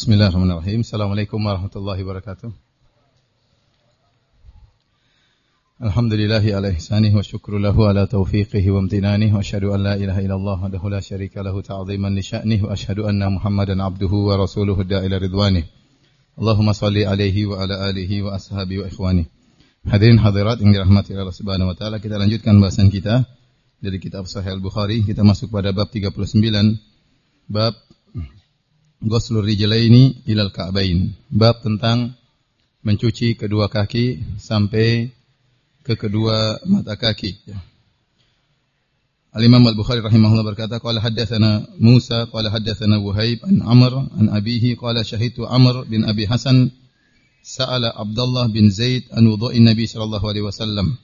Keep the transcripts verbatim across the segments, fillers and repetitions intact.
Bismillahirrahmanirrahim. Assalamualaikum warahmatullahi wabarakatuh. Alhamdulillahi ala ihsanih wa syukru lahu ala taufiqihi wa amtinanih wa asyhadu an la ilaha illallah wahdahu la syarika lahu ta'ziman li sya'nih wa asyhadu anna Muhammadan abduhu wa rasuluhu da'ila ridwanih. Allahumma salli alaihi wa ala alihi wa ashabihi wa ikhwani. Hadirin hadirat yang dirahmati Allah Subhanahu wa taala, kita lanjutkan bahasan kita dari kitab Sahih Al-Bukhari. Kita masuk pada bab tiga puluh sembilan, bab Ghuslur rijlaini ilal ka'bain. Bab tentang mencuci kedua kaki sampai ke kedua mata kaki. Al-Imam Al-Bukhari rahimahullah berkata, qala haddatsana Musa qala haddatsana Wuhaib an Amr an abihi qala syahidtu Amr bin Abi Hasan sa'ala Abdullah bin Zaid an wudhu'in Nabi sallallahu alaihi wasallam.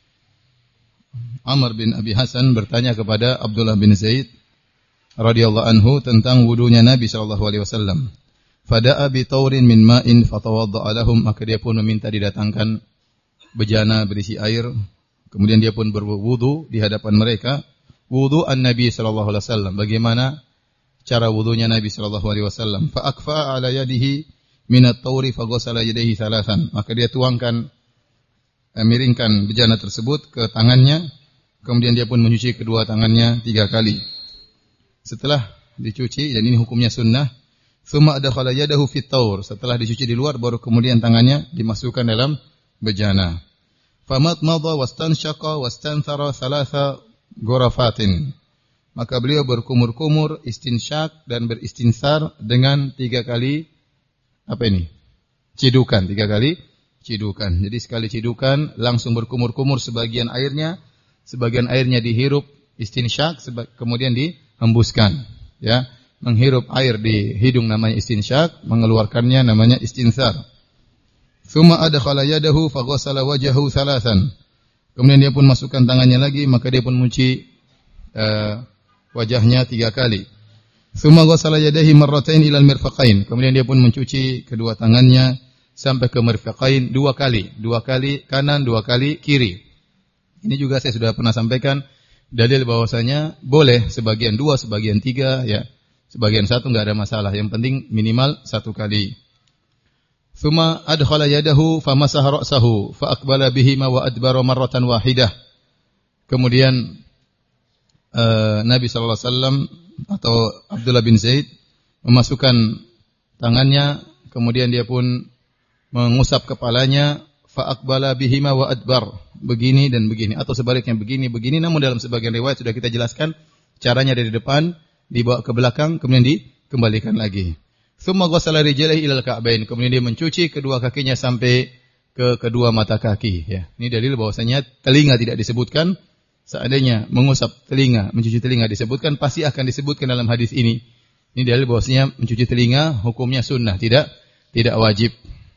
Amr bin Abi Hasan bertanya kepada Abdullah bin Zaid radhiyallahu anhu tentang wudunya Nabi sallallahu alaihi wasallam. Fada'a bi taurin min ma'in fatawadda'a lahum, maka dia pun meminta didatangkan bejana berisi air, kemudian dia pun berwudu di hadapan mereka. Wudu an-Nabi sallallahu alaihi wasallam, bagaimana cara wudunya Nabi sallallahu alaihi wasallam. Fa akfa ala yadihi min at-tauri fa ghassala yadayhi thalathan, maka dia tuangkan eh, miringkan bejana tersebut ke tangannya, kemudian dia pun mencuci kedua tangannya tiga kali. Setelah dicuci, dan ini hukumnya sunnah, thumma adkhala yadahu fit taur, setelah dicuci di luar baru kemudian tangannya dimasukkan dalam bejana. Famat madha wastanshaqa wastanthara thalatha ghurafatin, maka beliau berkumur-kumur, istinsyak dan beristinsar dengan tiga kali apa ini? Cidukan, tiga kali cidukan. Jadi sekali cidukan langsung berkumur-kumur sebagian airnya, sebagian airnya dihirup istinsyak, kemudian di hembuskan, ya, menghirup air di hidung namanya istinsyak, mengeluarkannya namanya istinsar. Tsumma adkhala yadahu fa ghassala wajhahu thalathan, kemudian dia pun masukkan tangannya lagi, maka dia pun mencuci uh, wajahnya tiga kali. Tsumma ghassala yadayhi marratain ilal mirfaqain, kemudian dia pun mencuci kedua tangannya sampai ke mirfaqain dua kali, dua kali kanan, dua kali kiri. Ini juga saya sudah pernah sampaikan dalil bahwasanya boleh sebagian dua, sebagian tiga, ya, sebagian satu enggak ada masalah. Yang penting minimal satu kali. Tsumma adkhala yadahu famasaha ra'sahu fa aqbala bihima wa adbara marratan wahidah. Kemudian uh, Nabi sallallahu alaihi wasallam atau Abdullah bin Zaid memasukkan tangannya, kemudian dia pun mengusap kepalanya, fa aqbala bihima wa adbar, begini dan begini, atau sebaliknya begini begini, namun dalam sebagian riwayat sudah kita jelaskan caranya dari depan dibawa ke belakang kemudian dikembalikan lagi. Tsumma ghassala rijlaihi ilal ka'bain, kemudian dia mencuci kedua kakinya sampai ke kedua mata kaki, ya. Ini dalil bahwasanya telinga tidak disebutkan. Seandainya mengusap telinga, mencuci telinga disebutkan, pasti akan disebutkan dalam hadis ini. Ini dalil bahwasanya mencuci telinga hukumnya sunnah, tidak tidak wajib.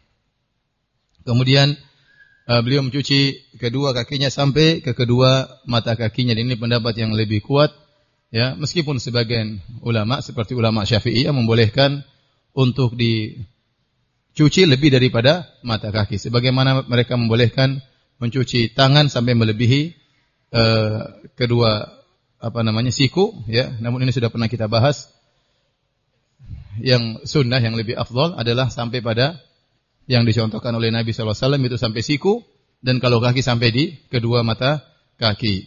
Kemudian uh, beliau mencuci kedua kakinya sampai ke kedua mata kakinya. Dan ini pendapat yang lebih kuat, ya, meskipun sebagian ulama seperti ulama Syafi'iyah membolehkan untuk dicuci lebih daripada mata kaki. Sebagaimana mereka membolehkan mencuci tangan sampai melebihi uh, kedua apa namanya siku, ya. Namun ini sudah pernah kita bahas. Yang sunnah yang lebih afdal adalah sampai pada yang dicontohkan oleh Nabi sallallahu alaihi wasallam, itu sampai siku, dan kalau kaki sampai di kedua mata kaki.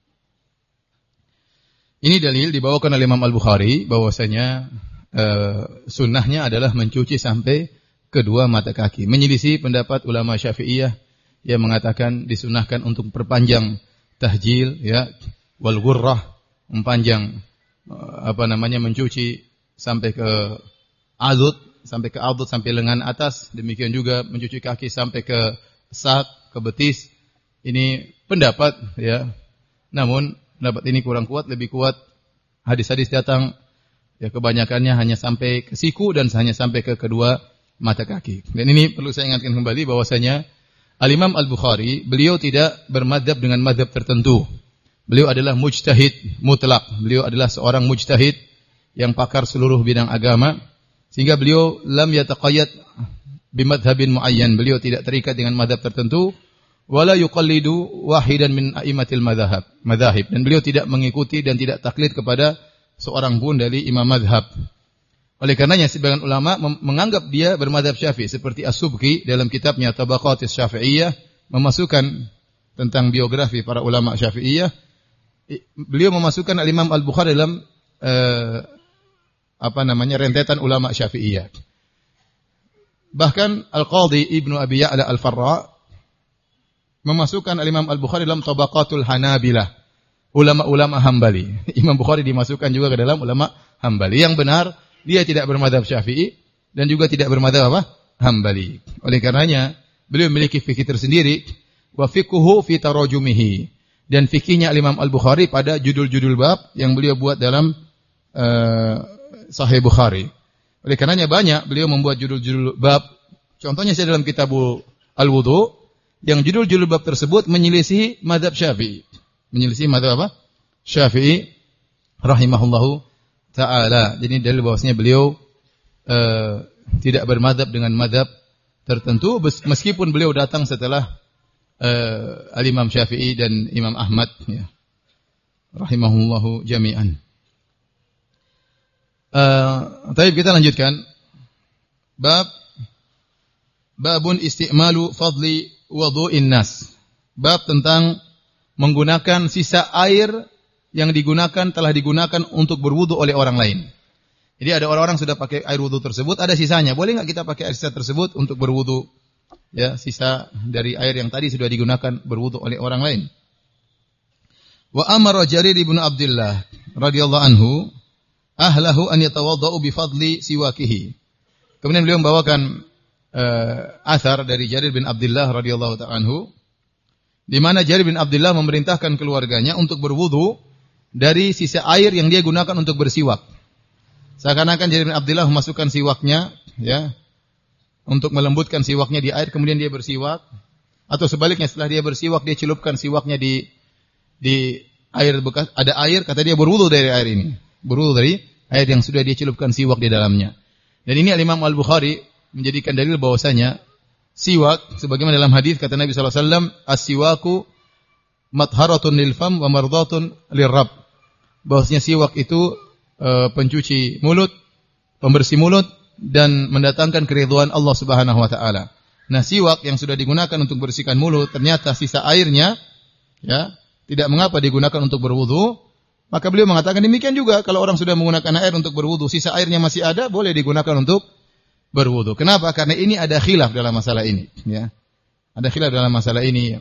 Ini dalil dibawakan oleh Imam Al-Bukhari bahwasanya uh, sunnahnya adalah mencuci sampai kedua mata kaki. Menyelisih pendapat ulama Syafi'iyah yang mengatakan disunahkan untuk perpanjang tahjil, ya, wal ghurrah, mempanjang uh, apa namanya mencuci sampai ke adud, sampai ke adud, sampai lengan atas. Demikian juga mencuci kaki sampai ke sak, ke betis. Ini pendapat, ya. Namun pendapat ini kurang kuat, lebih kuat hadis-hadis datang, ya, kebanyakannya hanya sampai ke siku dan hanya sampai ke kedua mata kaki. Dan ini perlu saya ingatkan kembali bahwasanya Al-Imam Al-Bukhari, beliau tidak bermadzhab dengan madzhab tertentu. Beliau adalah mujtahid mutlak. Beliau adalah seorang mujtahid yang pakar seluruh bidang agama. Sehingga beliau lam yataqayyad bimadhabin muayyan, beliau tidak terikat dengan madhab tertentu, wala yuqallidu wahidan min a'immatil madhahib, madhahib, dan beliau tidak mengikuti dan tidak taklid kepada seorang pun dari imam madhab. Oleh karenanya sebagian ulama menganggap dia bermadzhab Syafi'i seperti As-Subki dalam kitabnya Tabaqatis Syafi'iyah memasukkan tentang biografi para ulama Syafi'iyah. Beliau memasukkan Al-Imam Al-Bukhari dalam eh, apa namanya rentetan ulama Syafi'iyah. Bahkan Al-Qadhi Ibnu Abi Ya'la Al-Farra memasukkan Al-Imam Al-Bukhari dalam Tabaqatul Hanabilah, ulama-ulama Hambali. Imam Bukhari dimasukkan juga ke dalam ulama Hambali. Yang benar dia tidak bermadzhab Syafi'i dan juga tidak bermadzhab apa? Hambali. Oleh karenanya, beliau memiliki fikih tersendiri, wa fiqhuhu fi tarajumihi. Dan fikihnya Imam Al-Bukhari pada judul-judul bab yang beliau buat dalam uh, Sahih Bukhari. Oleh karenanya banyak beliau membuat judul-judul bab. Contohnya saya dalam kitab Al-Wudu yang judul-judul bab tersebut menyelisihi mazhab Syafi'i. Menyelisihi mazhab apa? Syafi'i rahimahullahu ta'ala. Jadi dalil bahwasanya beliau uh, tidak bermadzhab dengan mazhab tertentu meskipun beliau datang setelah uh, Al-Imam Syafi'i dan Imam Ahmad ya. Rahimahullahu jami'an. Uh, Taib kita lanjutkan. Bab Babun isti'malu fadli wudu'in nas. Bab tentang menggunakan sisa air yang digunakan telah digunakan untuk berwudu oleh orang lain. Jadi ada orang-orang sudah pakai air wudu tersebut, ada sisanya. Boleh enggak kita pakai air sisa tersebut untuk berwudu? Ya, sisa dari air yang tadi sudah digunakan berwudu oleh orang lain. Wa amara Jarir bin Abdullah radhiyallahu anhu ahlahu an yatawaddau bi fadli siwakihi. Kemudian beliau membawakan uh, athar dari Jarir bin Abdullah radhiyallahu ta'ala anhu di mana Jarir bin Abdullah memerintahkan keluarganya untuk berwudu dari sisa air yang dia gunakan untuk bersiwak. Seakan-akan Jarir bin Abdullah memasukkan siwaknya ya untuk melembutkan siwaknya di air kemudian dia bersiwak, atau sebaliknya setelah dia bersiwak dia celupkan siwaknya di di air bekas, ada air kata dia berwudu dari air ini. Berwudu dari air yang sudah dia celupkan siwak di dalamnya. Dan ini Al-Imam Al-Bukhari menjadikan dalil bahwasanya siwak sebagaimana dalam hadis kata Nabi sallallahu alaihi wasallam, as-siwaku matharatun lil fam wa mardatun lirrabb. Bahwasanya siwak itu e, pencuci mulut, pembersih mulut dan mendatangkan keridhaan Allah Subhanahu wa taala. Nah, siwak yang sudah digunakan untuk bersihkan mulut ternyata sisa airnya ya tidak mengapa digunakan untuk berwudu, maka beliau mengatakan demikian juga kalau orang sudah menggunakan air untuk berwudu, sisa airnya masih ada, boleh digunakan untuk berwudu. Kenapa? Karena ini ada khilaf dalam masalah ini ya. Ada khilaf dalam masalah ini ya.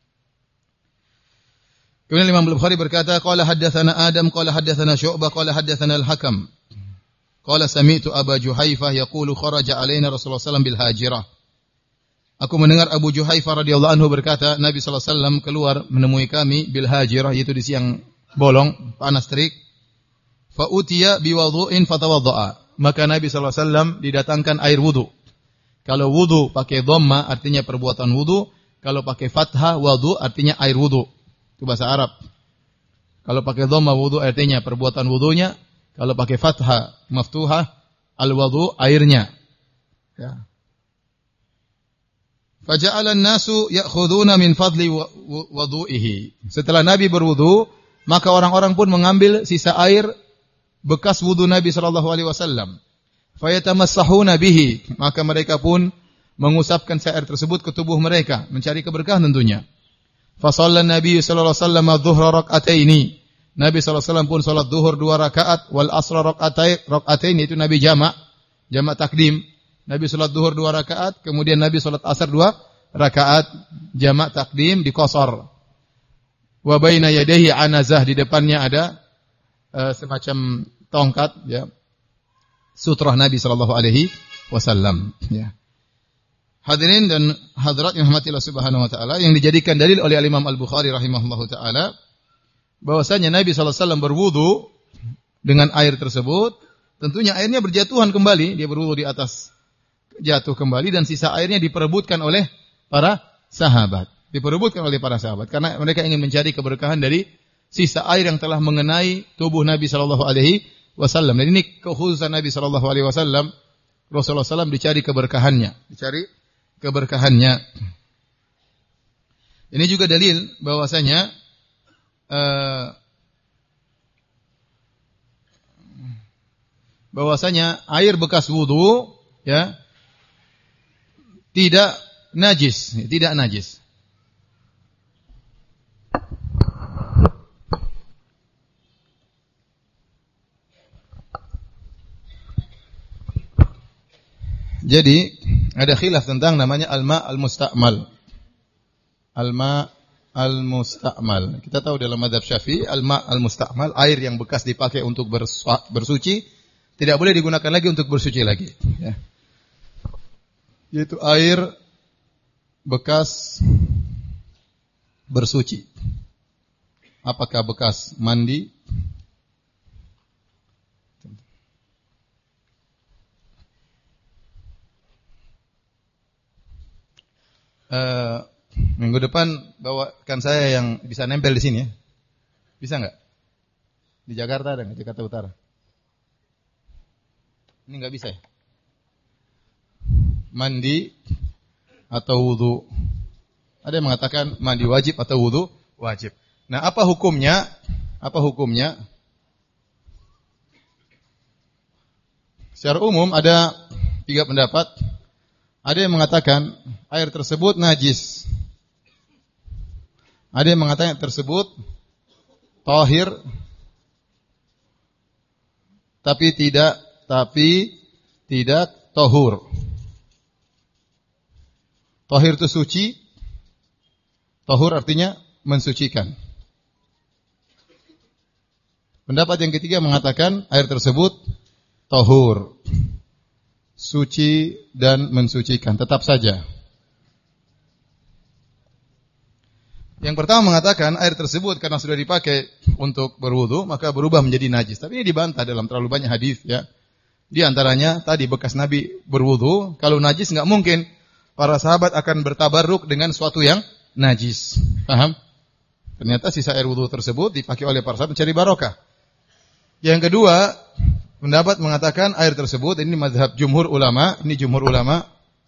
Kemudian Imam Al-Bukhari berkata, qala haddatsana Adam, qala haddatsana Syu'bah, qala haddatsana Al-Hakam. Qala sami'tu Aba Juhaifah yaqulu kharaja alaina Rasulullah sallallahu alaihi wasallam bil hajirah. Aku mendengar Abu Juhaifah radhiyallahu anhu berkata, Nabi sallallahu alaihi wasallam keluar menemui kami bil hajirah, yaitu di siang bolong, panas terik. Fa utiya bi wudu'in fatawadda'a. Maka Nabi sallallahu alaihi wasallam didatangkan air wudu. Kalau wudu pakai dhamma artinya perbuatan wudu, kalau pakai fathah wudu artinya air wudu. Itu bahasa Arab. Kalau pakai dhamma wudu artinya perbuatan wudunya, kalau pakai fathah maftuhah al-wudu airnya. Ya. Faja'ala an-nasu ya'khuduna min fadli wudu'ihi. Setelah Nabi berwudu, maka orang-orang pun mengambil sisa air bekas wudu Nabi sallallahu alaihi wasallam. Fayatamassahuna bihi, maka mereka pun mengusapkan air tersebut ke tubuh mereka, mencari keberkahan tentunya. Fa shalla Nabi sallallahu alaihi wasallam adh-dhuhra rak'ataini. Nabi sallallahu alaihi wasallam pun salat zuhur dua rakaat, wal asra rak'atain, rak'atain itu Nabi jamak, jamak takdim. Nabi salat zuhur dua rakaat, kemudian Nabi salat asar dua rakaat, jamak takdim diqasar. Wa baina yadayhi anazah, di depannya ada uh, semacam tongkat ya. Sutrah Nabi sallallahu alaihi wasallam ya. Hadirin dan hadirat yang dirahmati Allah Subhanahu wa taala, yang dijadikan dalil oleh Imam Al-Bukhari rahimahullahu taala bahwasanya Nabi sallallahu alaihi wasallam berwudu dengan air tersebut, tentunya airnya berjatuhan kembali, dia berwudu di atas jatuh kembali dan sisa airnya diperebutkan oleh para sahabat. Diperebutkan oleh para sahabat karena mereka ingin mencari keberkahan dari sisa air yang telah mengenai tubuh Nabi sallallahu alaihi wasallam. Dan ini kekhususan Nabi sallallahu alaihi wasallam. Rasulullah sallallahu alaihi wasallam dicari keberkahannya, dicari keberkahannya. Ini juga dalil bahwasanya uh, bahwasanya air bekas wudu ya tidak najis, tidak najis. Jadi ada khilaf tentang namanya al-ma al-musta'mal. Al-ma al-musta'mal. Kita tahu dalam mazhab Syafi'i al-ma al-musta'mal, air yang bekas dipakai untuk bersuci tidak boleh digunakan lagi untuk bersuci lagi, ya. Yaitu air bekas bersuci. Apakah bekas mandi? Uh, minggu depan bawakan saya yang bisa nempel di sini ya. Bisa enggak? Di Jakarta ada enggak? Jakarta Utara. Ini enggak bisa ya? Mandi atau wudu. Ada yang mengatakan mandi wajib atau wudu wajib. Nah, apa hukumnya? Apa hukumnya? Secara umum ada tiga pendapat. Ada yang mengatakan air tersebut najis. Ada yang mengatakan tersebut tahir, tapi tidak tapi tidak tahur. Tahir itu suci, tahur artinya mensucikan. Pendapat yang ketiga mengatakan air tersebut tahur, suci dan mensucikan, tetap saja. Yang pertama mengatakan air tersebut karena sudah dipakai untuk berwudu maka berubah menjadi najis. Tapi ini dibantah dalam terlalu banyak hadis ya. Di antaranya tadi bekas Nabi berwudu, kalau najis enggak mungkin para sahabat akan bertabarruk dengan suatu yang najis. Paham? Ternyata sisa air wudu tersebut dipakai oleh para sahabat mencari barokah. Yang kedua, pendapat mengatakan air tersebut, ini mazhab jumhur ulama, ini jumhur ulama,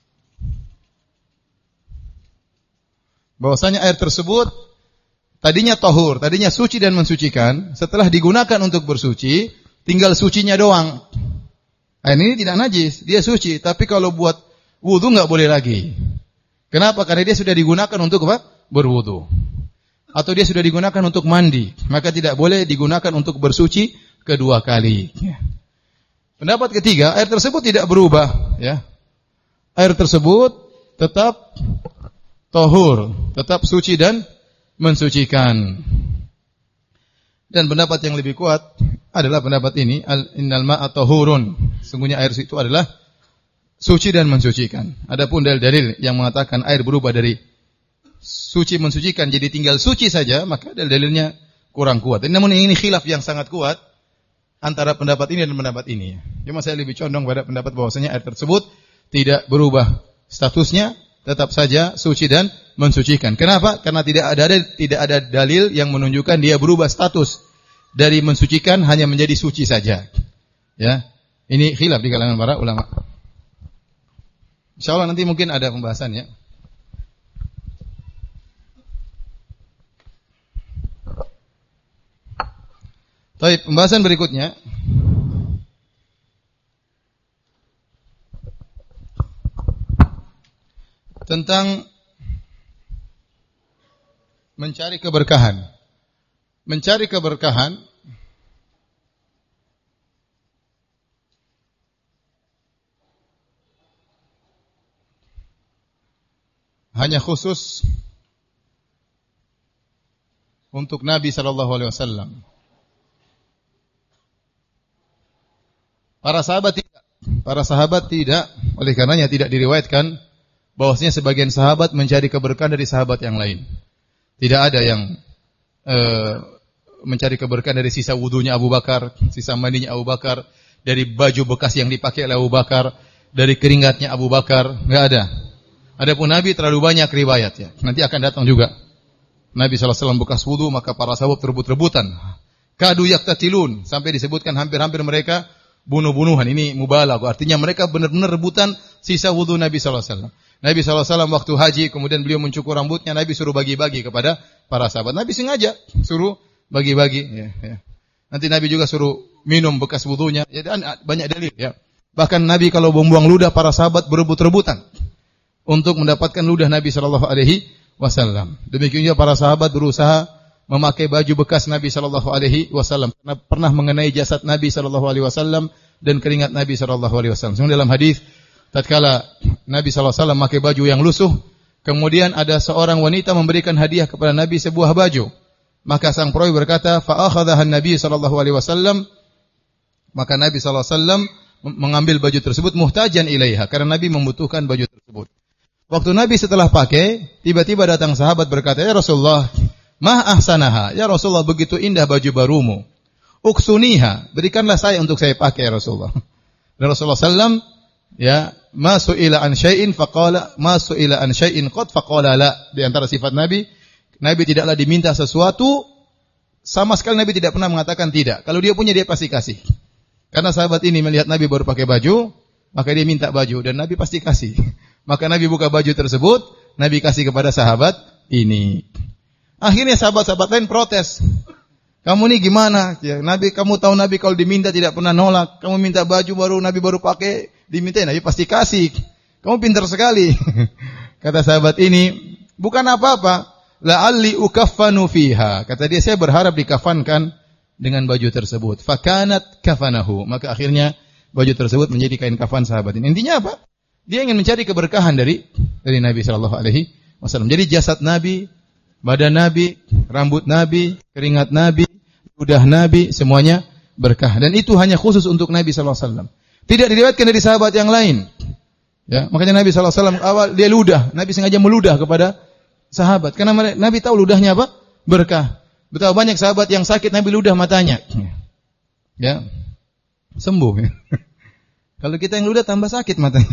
bahwasanya air tersebut tadinya tahur, tadinya suci dan mensucikan, setelah digunakan untuk bersuci, tinggal sucinya doang. Air ini tidak najis, dia suci, tapi kalau buat wudu enggak boleh lagi. Kenapa? Karena dia sudah digunakan untuk apa? Berwudu. Atau dia sudah digunakan untuk mandi, maka tidak boleh digunakan untuk bersuci kedua kali. Pendapat ketiga, air tersebut tidak berubah, ya. Air tersebut tetap tahur, tetap suci dan mensucikan. Dan pendapat yang lebih kuat adalah pendapat ini, innal ma'a tahurun. Sungguhnya air itu adalah suci dan mensucikan. Adapun dalil-dalil yang mengatakan air berubah dari suci mensucikan jadi tinggal suci saja, maka dalil-dalilnya kurang kuat. Namun ini khilaf yang sangat kuat antara pendapat ini dan pendapat ini. Cuma saya lebih condong pada pendapat bahwasanya air tersebut tidak berubah statusnya, tetap saja suci dan mensucikan. Kenapa? Karena tidak ada tidak ada dalil yang menunjukkan dia berubah status dari mensucikan hanya menjadi suci saja. Ya. Ini khilaf di kalangan para ulama. Insyaallah nanti mungkin ada pembahasan ya. Baik, pembahasan berikutnya tentang mencari keberkahan. Mencari keberkahan hanya khusus untuk Nabi sallallahu alaihi wasallam. Para sahabat tidak. Para sahabat tidak. Oleh karenanya tidak diriwayatkan bahwasanya sebagian sahabat mencari keberkahan dari sahabat yang lain. Tidak ada yang e, mencari keberkahan dari sisa wudunya Abu Bakar, sisa mandinya Abu Bakar, dari baju bekas yang dipakai oleh Abu Bakar, dari keringatnya Abu Bakar, enggak ada. Adapun Nabi terlalu banyak riwayat ya. Nanti akan datang juga. Nabi sallallahu alaihi wasallam bekas wudu, maka para sahabat rebut-rebutan. Kadu yaktatilun, sampai disebutkan hampir-hampir mereka bunuh-bunuhan. Ini mubalagh, artinya mereka benar-benar rebutan sisa wudu Nabi sallallahu alaihi wasallam. Nabi sallallahu alaihi wasallam waktu haji, kemudian beliau mencukur rambutnya, Nabi suruh bagi-bagi kepada para sahabat. Nabi sengaja suruh bagi-bagi. Ya, ya. Nanti Nabi juga suruh minum bekas wudunya. Ya, dan banyak dalil ya. Bahkan Nabi kalau membuang ludah, para sahabat berebut-rebutan untuk mendapatkan ludah Nabi sallallahu alaihi wasallam. Demikian juga para sahabat berusaha memakai baju bekas Nabi sallallahu alaihi wasallam karena pernah mengenai jasad Nabi sallallahu alaihi wasallam dan keringat Nabi sallallahu alaihi wasallam. Sebenarnya dalam hadis tatkala Nabi sallallahu alaihi wasallam memakai baju yang lusuh, kemudian ada seorang wanita memberikan hadiah kepada Nabi sebuah baju. Maka sang perawi berkata, fa akhadhaha Nabi sallallahu alaihi wasallam, maka Nabi sallallahu alaihi wasallam mengambil baju tersebut muhtajan ilaiha, karena Nabi membutuhkan baju tersebut. Waktu Nabi setelah pakai, tiba-tiba datang sahabat berkata, "Ya Rasulullah, ma ahsanaha." Ya Rasulullah, begitu indah baju barumu. Uksuniha, berikanlah saya untuk saya pakai ya Rasulullah. Dan Rasulullah sallam, ya, ma su'ila an syai'in faqala ma su'ila an syai'in qad faqala la. Di antara sifat Nabi, Nabi tidaklah diminta sesuatu, sama sekali Nabi tidak pernah mengatakan tidak. Kalau dia punya, dia pasti kasih. Karena sahabat ini melihat Nabi baru pakai baju, maka dia minta baju dan Nabi pasti kasih. Maka Nabi buka baju tersebut, Nabi kasih kepada sahabat ini. Akhirnya sahabat-sahabat lain protes. Kamu ini gimana? Ya, Nabi, kamu tahu Nabi kalau diminta tidak pernah nolak. Kamu minta baju baru, Nabi baru pakai, diminta, Nabi pasti kasih. Kamu pintar sekali. Kata sahabat ini, bukan apa-apa. La'alli ukaffanu fiha. Kata dia, saya berharap dikafankan dengan baju tersebut. Fakanat kafanahu. Maka akhirnya baju tersebut menjadi kain kafan sahabat ini. Intinya apa? Dia ingin mencari keberkahan dari dari Nabi sallallahu alaihi wasallam. Jadi jasad Nabi, badan Nabi, rambut Nabi, keringat Nabi, ludah Nabi, semuanya berkah. Dan itu hanya khusus untuk Nabi sallallahu alaihi wasallam. Tidak diriwayatkan dari sahabat yang lain. Ya, makanya Nabi sallallahu alaihi wasallam awal dia ludah, Nabi sengaja meludah kepada sahabat karena Nabi tahu ludahnya apa? Berkah. Betapa banyak sahabat yang sakit Nabi ludah matanya. Ya. Sembuh. Ya. Kalau kita yang ludah tambah sakit matanya.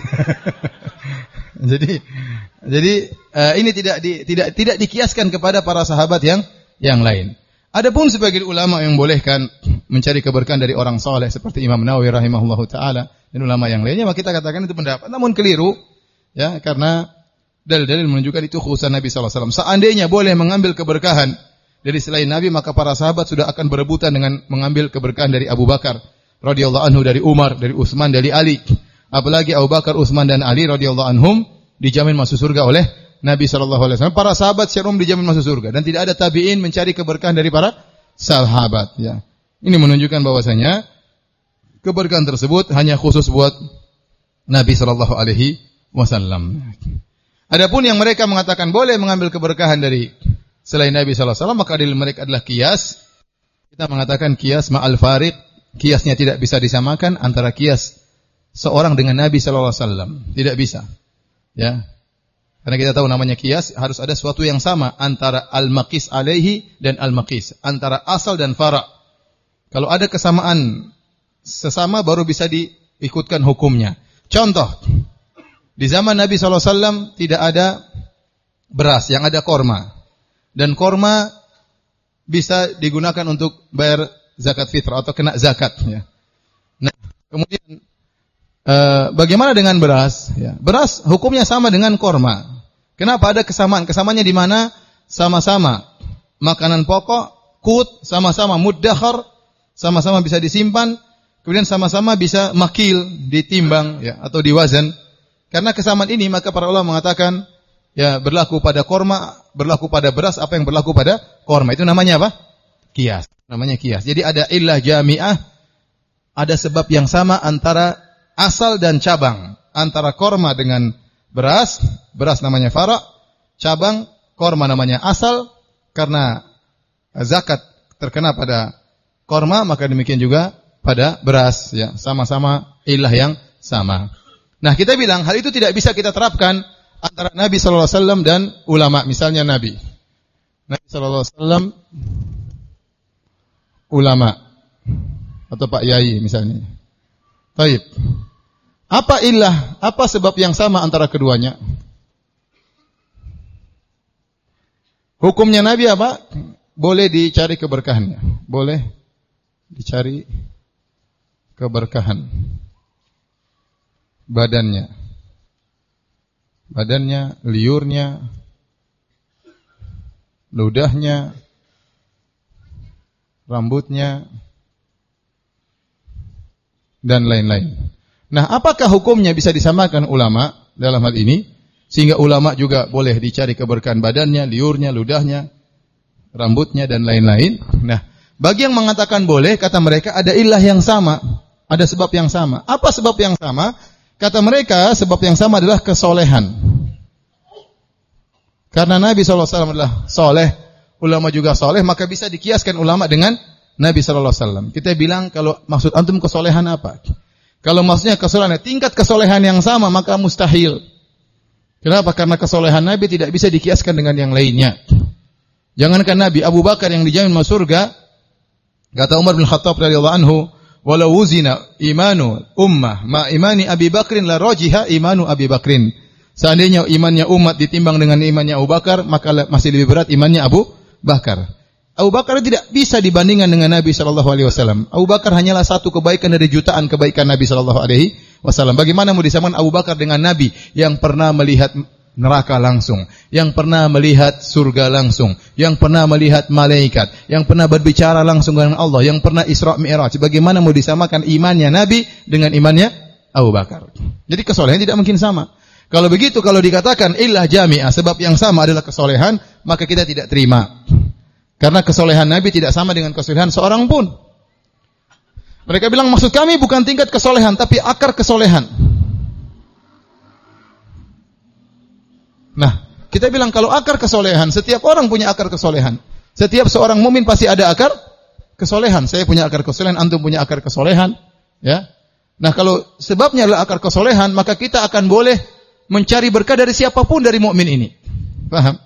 jadi jadi uh, ini tidak di, tidak tidak dikiaskan kepada para sahabat yang yang lain. Adapun sebagian ulama yang bolehkan mencari keberkahan dari orang saleh seperti Imam Nawawi rahimahullahu taala dan ulama yang lainnya, maka kita katakan itu pendapat. Namun keliru ya, karena dalil-dalil menunjukkan itu khusus Nabi sallallahu alaihi wasallam. Seandainya boleh mengambil keberkahan dari selain Nabi, maka para sahabat sudah akan berebutan dengan mengambil keberkahan dari Abu Bakar radhiyallahu anhu, dari Umar, dari Utsman, dari Ali. Apalagi Abu Bakar, Utsman dan Ali radhiyallahu anhum dijamin masuk surga oleh Nabi sallallahu alaihi wasallam. Para sahabat secara umum dijamin masuk surga dan tidak ada tabi'in mencari keberkahan dari para sahabat ya. Ini menunjukkan bahwasanya keberkahan tersebut hanya khusus buat Nabi sallallahu alaihi wasallam. Adapun yang mereka mengatakan boleh mengambil keberkahan dari selain Nabi sallallahu alaihi wasallam, maka dalil mereka adalah qiyas. Kita mengatakan qiyas ma'al fariq, qiyasnya tidak bisa disamakan antara qiyas seorang dengan Nabi sallallahu alaihi wasallam. Tidak bisa. Ya. Karena kita tahu namanya qiyas harus ada sesuatu yang sama antara al-maqis alaihi dan al-maqis, antara asal dan fara'. Kalau ada kesamaan sesama baru bisa diikutkan hukumnya. Contoh, di zaman Nabi sallallahu alaihi wasallam tidak ada beras, yang ada korma. Dan korma bisa digunakan untuk bayar zakat fitrah atau kena zakat. Ya. Nah, kemudian eh, bagaimana dengan beras? Ya. Beras hukumnya sama dengan korma. Kenapa ada kesamaan? Kesamaannya di mana? Sama-sama makanan pokok, qut, sama-sama muddakhar, sama-sama bisa disimpan, kemudian sama-sama bisa makil, ditimbang ya, atau diwazan. Karena kesamaan ini maka para ulama mengatakan ya berlaku pada korma, berlaku pada beras, apa yang berlaku pada korma. Itu namanya apa? Qiyas. Namanya qiyas. Jadi ada illah jami'ah, ada sebab yang sama antara asal dan cabang. Antara korma dengan beras, beras namanya fara', cabang, korma namanya asal. Karena zakat terkena pada korma, maka demikian juga pada beras. Ya, sama-sama illah yang sama. Nah, kita bilang hal itu tidak bisa kita terapkan antara Nabi sallallahu alaihi wasallam dan ulama. Misalnya Nabi. Nabi sallallahu alaihi wasallam ulama atau Pak Yai misalnya. Baik. Apa illah, apa sebab yang sama antara keduanya? Hukumnya Nabi apa? Boleh dicari keberkahannya. Boleh dicari keberkahan badannya. Badannya, liurnya, ludahnya, rambutnya, dan lain-lain. Nah, apakah hukumnya bisa disamakan ulama dalam hal ini? Sehingga ulama juga boleh dicari keberkahan badannya, liurnya, ludahnya, rambutnya, dan lain-lain. Nah, bagi yang mengatakan boleh, kata mereka ada ilah yang sama, ada sebab yang sama. Apa sebab yang sama? Kata mereka, sebab yang sama adalah kesolehan. Karena Nabi shallallahu alaihi wasallam adalah soleh, ulama juga soleh, maka bisa dikiaskan ulama dengan Nabi shallallahu alaihi wasallam. Kita bilang, kalau maksud antum kesolehan apa? Kalau maksudnya kesolehan, tingkat kesolehan yang sama, maka mustahil. Kenapa? Karena kesolehan Nabi tidak bisa dikiaskan dengan yang lainnya. Jangankan Nabi, Abu Bakar yang dijamin masuk surga, kata Umar bin Khattab radhiyallahu anhu, walau wuzina imanu ummah ma imani Abi Bakrin la rajiha imanu Abi Bakrin. Seandainya imannya umat ditimbang dengan imannya Abu Bakar, maka masih lebih berat imannya Abu Bakar. Abu Bakar tidak bisa dibandingkan dengan Nabi sallallahu alaihi wasallam. Abu Bakar hanyalah satu kebaikan dari jutaan kebaikan Nabi sallallahu alaihi wasallam. Bagaimana mau disamakan Abu Bakar dengan Nabi yang pernah melihat neraka langsung, yang pernah melihat surga langsung, yang pernah melihat malaikat, yang pernah berbicara langsung dengan Allah, yang pernah Isra Mi'raj? Bagaimana mau disamakan imannya Nabi dengan imannya Abu Bakar? Jadi kesolehan tidak mungkin sama. Kalau begitu, kalau dikatakan illah jami'ah, sebab yang sama adalah kesolehan, maka kita tidak terima. Karena kesolehan Nabi tidak sama dengan kesolehan seorang pun. Mereka bilang maksud kami bukan tingkat kesolehan, tapi akar kesolehan. Nah, kita bilang kalau akar kesolehan, setiap orang punya akar kesolehan. Setiap seorang mukmin pasti ada akar kesolehan. Saya punya akar kesolehan, antum punya akar kesolehan. Ya. Nah, kalau sebabnya adalah akar kesolehan, maka kita akan boleh mencari berkah dari siapapun dari mukmin ini. Paham?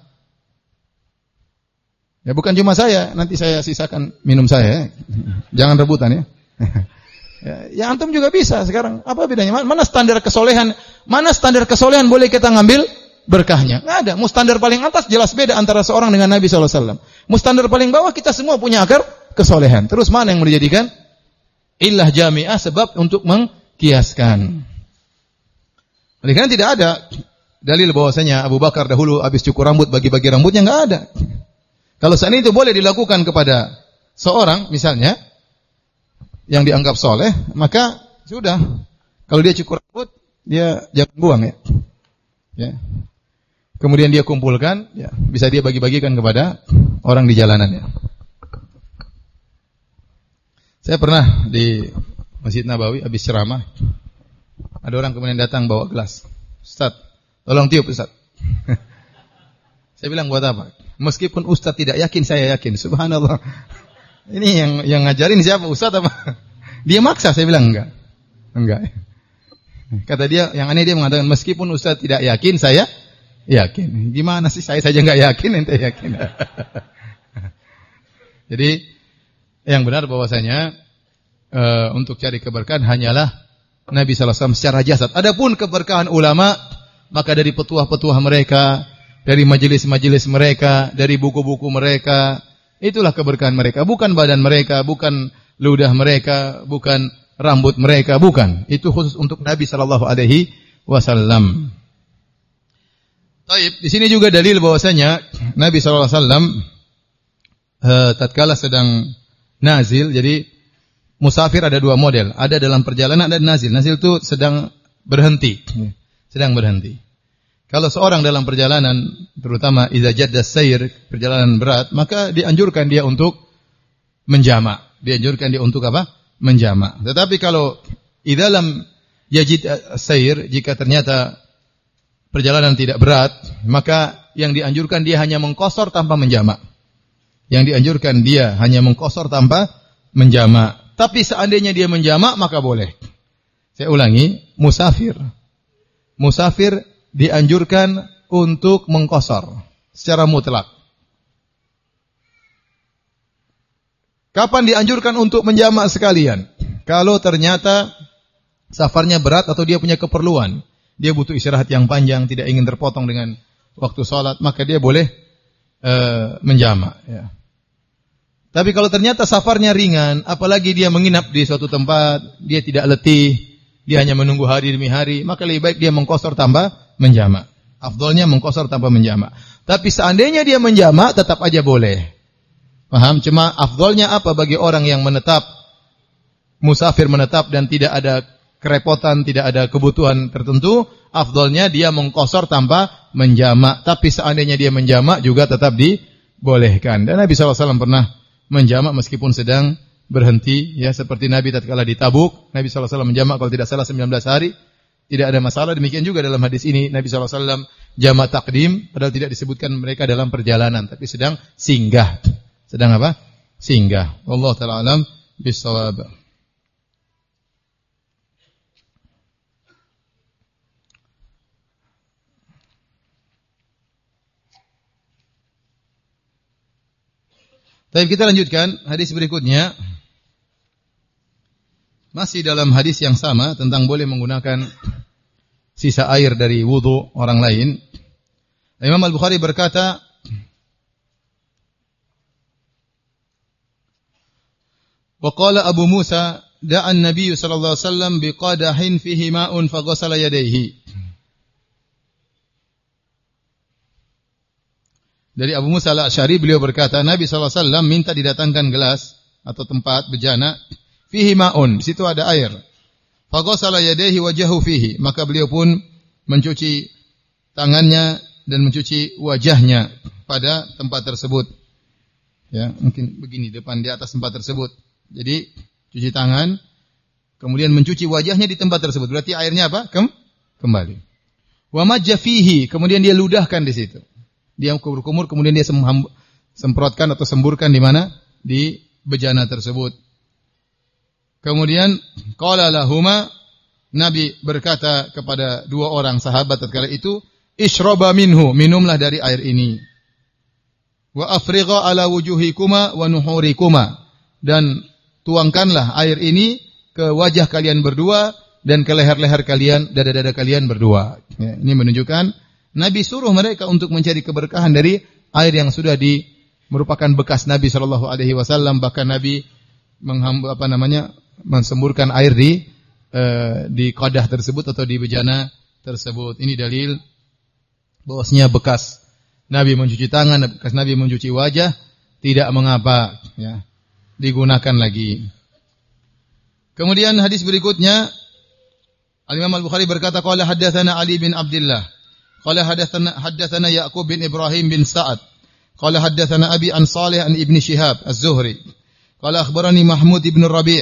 Ya bukan cuma saya, nanti saya sisakan minum saya. Jangan rebutan ya. Ya, ya antum juga bisa sekarang. Apa bedanya? Mana standar kesolehan? Mana standar kesolehan boleh kita ngambil berkahnya? Nggak ada. Mu standar paling atas jelas beda antara seorang dengan Nabi sallallahu alaihi wasallam. Mu standar paling bawah kita semua punya akar kesolehan. Terus mana yang mau dijadikan illah jami'ah, sebab untuk mengkiaskan? Oleh karena tidak ada dalil bahwasanya Abu Bakar dahulu habis cukur rambut bagi-bagi rambutnya, nggak ada. Kalau seandainya itu boleh dilakukan kepada seorang misalnya yang dianggap soleh, maka sudah. Kalau dia cukur rambut, dia jangan buang ya. Ya. Kemudian dia kumpulkan, ya, bisa dia bagi-bagikan kepada orang di jalanan ya. Saya pernah di Masjid Nabawi habis ceramah, ada orang kemudian datang bawa gelas. Ustaz, tolong tiup Ustaz. Saya bilang buat apa? Meskipun Ustaz tidak yakin, saya yakin. Subhanallah. Ini yang yang ngajarin siapa? Ustaz apa? Dia maksa, saya bilang enggak. Enggak. Kata dia, yang aneh dia mengatakan meskipun Ustaz tidak yakin, saya yakin. Gimana sih, saya saja enggak yakin, ente yakin. Jadi yang benar bahwasanya e, untuk cari keberkahan hanyalah Nabi sallallahu alaihi wasallam secara jasad. Adapun keberkahan ulama, maka dari petuah-petuah mereka, dari majelis-majelis mereka, dari buku-buku mereka, itulah keberkahan mereka. Bukan badan mereka, bukan ludah mereka, bukan rambut mereka, bukan. Itu khusus untuk Nabi sallallahu alaihi wasallam. Taib, di sini juga dalil bahwasanya Nabi sallallahu alaihi wasallam uh, tatkala sedang nazil, jadi musafir ada dua model, ada dalam perjalanan, ada nazil. Nazil itu sedang berhenti, sedang berhenti. Kalau seorang dalam perjalanan, terutama idza jadda sayr, perjalanan berat, maka dianjurkan dia untuk menjamak. Dianjurkan dia untuk apa? Menjamak. Tetapi kalau idza lam yajid sayr, jika ternyata perjalanan tidak berat, maka yang dianjurkan dia hanya mengqasar tanpa menjamak. Yang dianjurkan dia hanya mengqasar tanpa menjamak. Tapi seandainya dia menjamak, maka boleh. Saya ulangi, musafir. Musafir dianjurkan untuk mengqasar secara mutlak. Kapan dianjurkan untuk menjamak sekalian? Kalau ternyata safarnya berat atau dia punya keperluan, dia butuh istirahat yang panjang, tidak ingin terpotong dengan waktu sholat, maka dia boleh uh, menjamak. Ya. Tapi kalau ternyata safarnya ringan, apalagi dia menginap di suatu tempat, dia tidak letih, dia hanya menunggu hari demi hari, maka lebih baik dia mengqasar tanpa menjamak. Afdalnya mengqasar tanpa menjamak. Tapi seandainya dia menjamak, tetap aja boleh. Paham? Cuma afdalnya apa bagi orang yang menetap musafir menetap dan tidak ada kerepotan, tidak ada kebutuhan tertentu, afdolnya dia mengqashar tanpa menjamak. Tapi seandainya dia menjamak juga tetap dibolehkan. Dan Nabi sallallahu alaihi wasallam pernah menjamak meskipun sedang berhenti, ya, seperti Nabi tatkala di Tabuk, Nabi sallallahu alaihi wasallam menjamak kalau tidak salah sembilan belas hari, tidak ada masalah. Demikian juga dalam hadis ini Nabi sallallahu alaihi wasallam jamak takdim, padahal tidak disebutkan mereka dalam perjalanan, tapi sedang singgah. Sedang apa? Singgah. Wallahu ta'ala alam bis-shawab. Baik, kita lanjutkan hadis berikutnya. Masih dalam hadis yang sama tentang boleh menggunakan sisa air dari wudu orang lain. Imam Al-Bukhari berkata, wa qala Abu Musa da'a an-nabiy sallallahu alaihi wasallam biqadahin fihi ma'un faghasala yadayhi. Dari Abu Musa Al-Asy'ari, beliau berkata, Nabi sallallahu alaihi wasallam minta didatangkan gelas atau tempat bejana fihi ma'un, di situ ada air. Faghasala yadayhi wajahu fihi, maka beliau pun mencuci tangannya dan mencuci wajahnya pada tempat tersebut. Ya, mungkin begini depan di atas tempat tersebut. Jadi cuci tangan, kemudian mencuci wajahnya di tempat tersebut. Berarti airnya apa? Kem kembali. Wa majja fihi, kemudian dia ludahkan di situ. Dia kumur-kumur, kemudian dia semprotkan atau semburkan di mana? Di bejana tersebut. Kemudian qala lahuma, Nabi berkata kepada dua orang sahabat tatkala itu, ishraba minhu, minumlah dari air ini. Wa afrigha ala wujuhikuma wa nuhurikuma, dan tuangkanlah air ini ke wajah kalian berdua dan ke leher-leher kalian, dada-dada kalian berdua. Ya, ini menunjukkan Nabi suruh mereka untuk mencari keberkahan dari air yang sudah di merupakan bekas Nabi sallallahu alaihi wasallam. Bahkan Nabi menghamba, apa namanya, mensemburkan air di eh, di qadah tersebut atau di bejana tersebut. Ini dalil bahwasanya bekas Nabi mencuci tangan, bekas Nabi mencuci wajah tidak mengapa, ya, digunakan lagi. Kemudian hadis berikutnya, Al-Imam Al-Bukhari berkata, qala haddatsana Ali bin Abdullah, qala haddatsana haddatsana Ya'qub bin Ibrahim bin Sa'ad, qala haddatsana Abi an Salih an Ibn Shihab Az-Zuhri, qala akhbarani Mahmud ibn Rabi',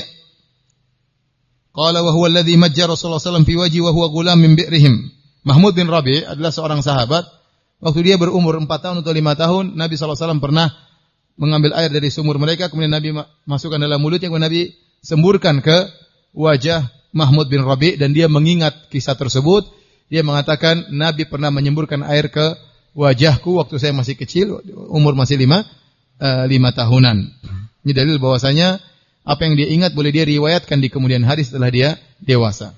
qala wa huwa alladhi majja Rasulullah sallallahu alaihi wasallam fi wajhi wa huwa ghulam min bi'rihim. Mahmud bin Rabi' adalah seorang sahabat. Waktu dia berumur empat tahun atau lima tahun, Nabi sallallahu alaihi wasallam pernah mengambil air dari sumur mereka, kemudian Nabi masukkan dalam mulutnya, kemudian Nabi semburkan ke wajah Mahmud bin Rabi', dan dia mengingat kisah tersebut. Dia mengatakan, Nabi pernah menyemburkan air ke wajahku waktu saya masih kecil, umur masih lima, uh, lima tahunan. Ini dalil bahwasanya apa yang dia ingat boleh dia riwayatkan di kemudian hari setelah dia dewasa.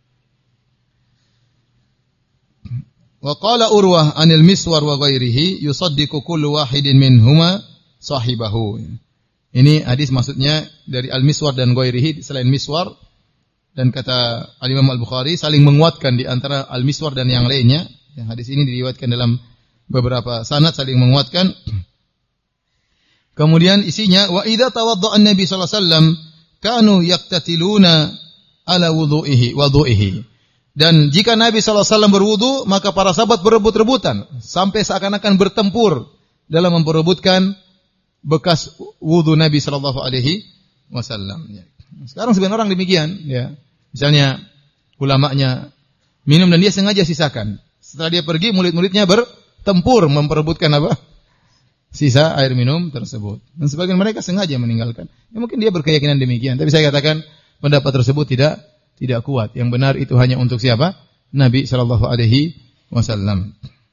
Wa qala Urwah anil Miswar wa ghairihi yusaddiqu kullu wahidin minhuma sahibahu. Ini hadis maksudnya dari Al-Miswar dan ghairihi, selain Miswar, dan kata Al-Imam Al-Bukhari saling menguatkan di antara Al-Miswar dan yang lainnya. Yang hadis ini diriwayatkan dalam beberapa sanad saling menguatkan. Kemudian isinya, wa idza tawadda'a an-nabi sallallahu alaihi wasallam kanu yaqtatiluna ala wudhu'ihi wadhu'ihi. Dan jika Nabi sallallahu alaihi wasallam berwudu, maka para sahabat berebut-rebutan sampai seakan-akan bertempur dalam memperebutkan bekas wudu Nabi sallallahu alaihi wasallam. Sekarang sebenarnya orang demikian, ya. Misalnya ulamanya minum dan dia sengaja sisakan. Setelah dia pergi, murid-muridnya bertempur memperebutkan apa? Sisa air minum tersebut. Dan sebagian mereka sengaja meninggalkan. Ya, mungkin dia berkeyakinan demikian, tapi saya katakan pendapat tersebut tidak tidak kuat. Yang benar itu hanya untuk siapa? Nabi sallallahu alaihi wasallam.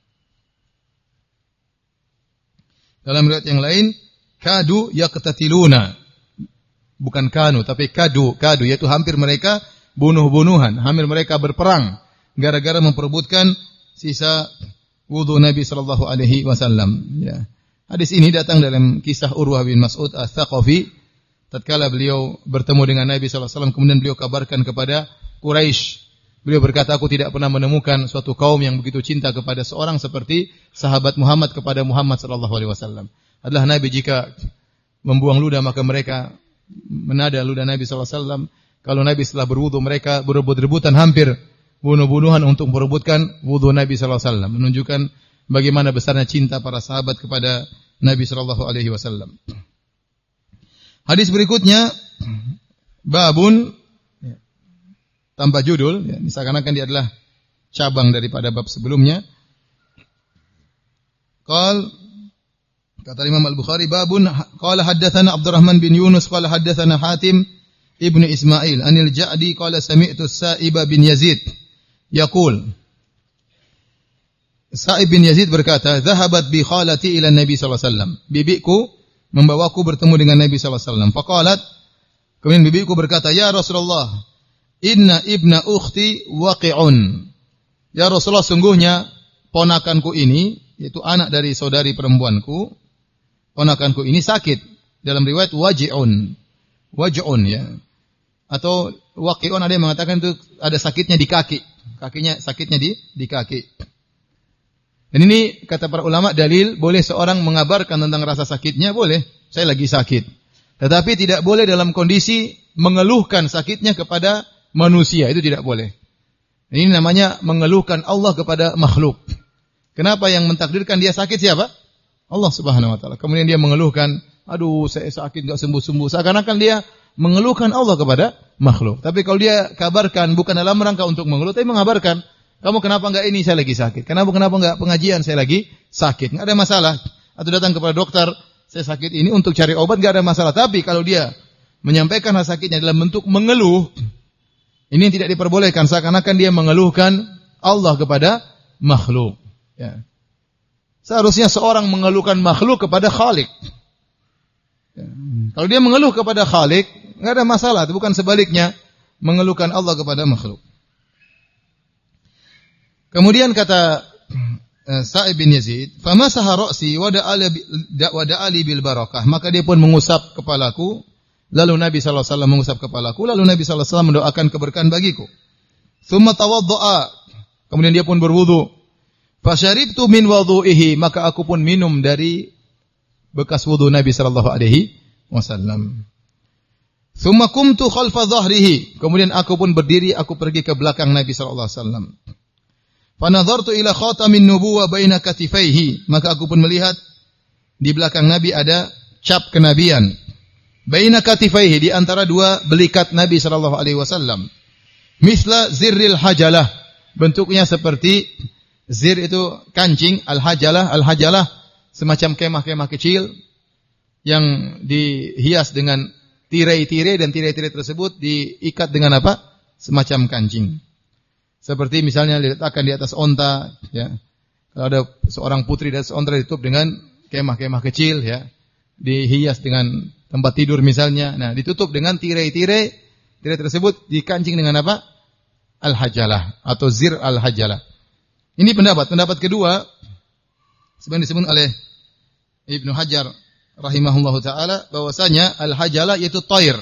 Dalam riwayat yang lain, kadu yaqtatiluna. Bukan kanu, tapi kadu, kadu yaitu hampir mereka bunuh-bunuhan, hampir mereka berperang gara-gara memperebutkan sisa wudu Nabi sallallahu alaihi wasallam, ya. Hadis ini datang dalam kisah Urwah bin Mas'ud Ats-Tsaqafi. Tatkala beliau bertemu dengan Nabi sallallahu alaihi wasallam, kemudian beliau kabarkan kepada Quraisy. Beliau berkata, aku tidak pernah menemukan suatu kaum yang begitu cinta kepada seorang seperti sahabat Muhammad kepada Muhammad sallallahu alaihi wasallam. Adalah Nabi jika membuang ludah maka mereka menada ludah Nabi sallallahu alaihi wasallam. Kalau Nabi setelah berwudu mereka berebut-rebutan hampir bunuh-bunuhan untuk merebutkan wudu Nabi sallallahu alaihi wasallam, menunjukkan bagaimana besarnya cinta para sahabat kepada Nabi sallallahu alaihi wasallam. Hadis berikutnya babun tanpa judul, ya, seakan-akan dia adalah cabang daripada bab sebelumnya. Qal kata Imam Al-Bukhari babun qala haddatsana Abdurrahman bin Yunus qala haddatsana Hatim Ibnu Ismail anil Ja'di qala sami'tu Sa'iba bin Yazid yaqul Sa'ib bin Yazid berkata dhahabat bi khalati ila Nabi sallallahu alaihi wasallam, bibiku membawaku bertemu dengan Nabi sallallahu alaihi wasallam. Faqalat, kemudian bibiku berkata, ya Rasulullah, inna ibna ukhti waqi'un. Ya Rasulullah, sungguhnya ponakanku ini, yaitu anak dari saudari perempuanku, ponakanku ini sakit. Dalam riwayat waji'un. Waj'un, ya. Atau waqi'un, ada yang mengatakan itu ada sakitnya di kaki. Kakinya sakitnya di di kaki. Dan ini kata para ulama dalil boleh seorang mengabarkan tentang rasa sakitnya, boleh. Saya lagi sakit. Tetapi tidak boleh dalam kondisi mengeluhkan sakitnya kepada manusia, itu tidak boleh. Ini namanya mengeluhkan Allah kepada makhluk. Kenapa yang mentakdirkan dia sakit siapa? Allah Subhanahu wa taala. Kemudian dia mengeluhkan, aduh saya sakit enggak sembuh-sembuh. Seakan-akan dia mengeluhkan Allah kepada makhluk. Tapi kalau dia kabarkan bukan dalam rangka untuk mengeluh, tapi mengabarkan, kamu kenapa enggak ini, saya lagi sakit. Kenapa kenapa enggak pengajian, saya lagi sakit. Enggak ada masalah. Atau datang kepada dokter, saya sakit ini untuk cari obat, enggak ada masalah. Tapi kalau dia menyampaikan rasa sakitnya dalam bentuk mengeluh, ini tidak diperbolehkan. Seakan-akan dia mengeluhkan Allah kepada makhluk. Ya. Seharusnya seorang mengeluhkan makhluk kepada Khalik. Ya. Kalau dia mengeluh kepada Khalik, enggak ada masalah. Bukan sebaliknya, mengeluhkan Allah kepada makhluk. Kemudian kata uh, Sa'ib bin Yazid, "Famasaha ra'si wa da'ali bil barakah." Maka dia pun mengusap kepalaku. Lalu Nabi sallallahu alaihi wasallam mengusap kepalaku. Lalu Nabi sallallahu alaihi wasallam mendoakan keberkahan bagiku. Tsumma tawaddaa. Kemudian dia pun berwudu. Fasyaribtu min wudu'ihi, maka aku pun minum dari bekas wudu Nabi sallallahu alaihi wasallam. Tsumma qumtu khalfa dhahrihi, kemudian aku pun berdiri, aku pergi ke belakang Nabi sallallahu alaihi wasallam. Fa nadhartu ila khatamin nubuwah baina katifaihi, maka aku pun melihat di belakang Nabi ada cap kenabian. Baina katifaihi, di antara dua belikat Nabi sallallahu alaihi wasallam. Misla zirril hajalah, bentuknya seperti zir itu kancing, al-hajalah, al-hajalah semacam kemah-kemah kecil yang dihias dengan tirai-tirai, dan tirai-tirai tersebut diikat dengan apa? Semacam kancing. Seperti misalnya diletakkan di atas onta, ya. Kalau ada seorang putri di atas onta ditutup dengan kemah-kemah kecil, ya. Dihias dengan tempat tidur misalnya. Nah, ditutup dengan tirai-tirai, tirai tersebut dikancing dengan apa? Al-hajalah atau zir al-hajalah. Ini pendapat. Pendapat kedua, sebenarnya disebut oleh Ibnu Hajar rahimahullahu taala, bahwasanya al-hajalah yaitu thair,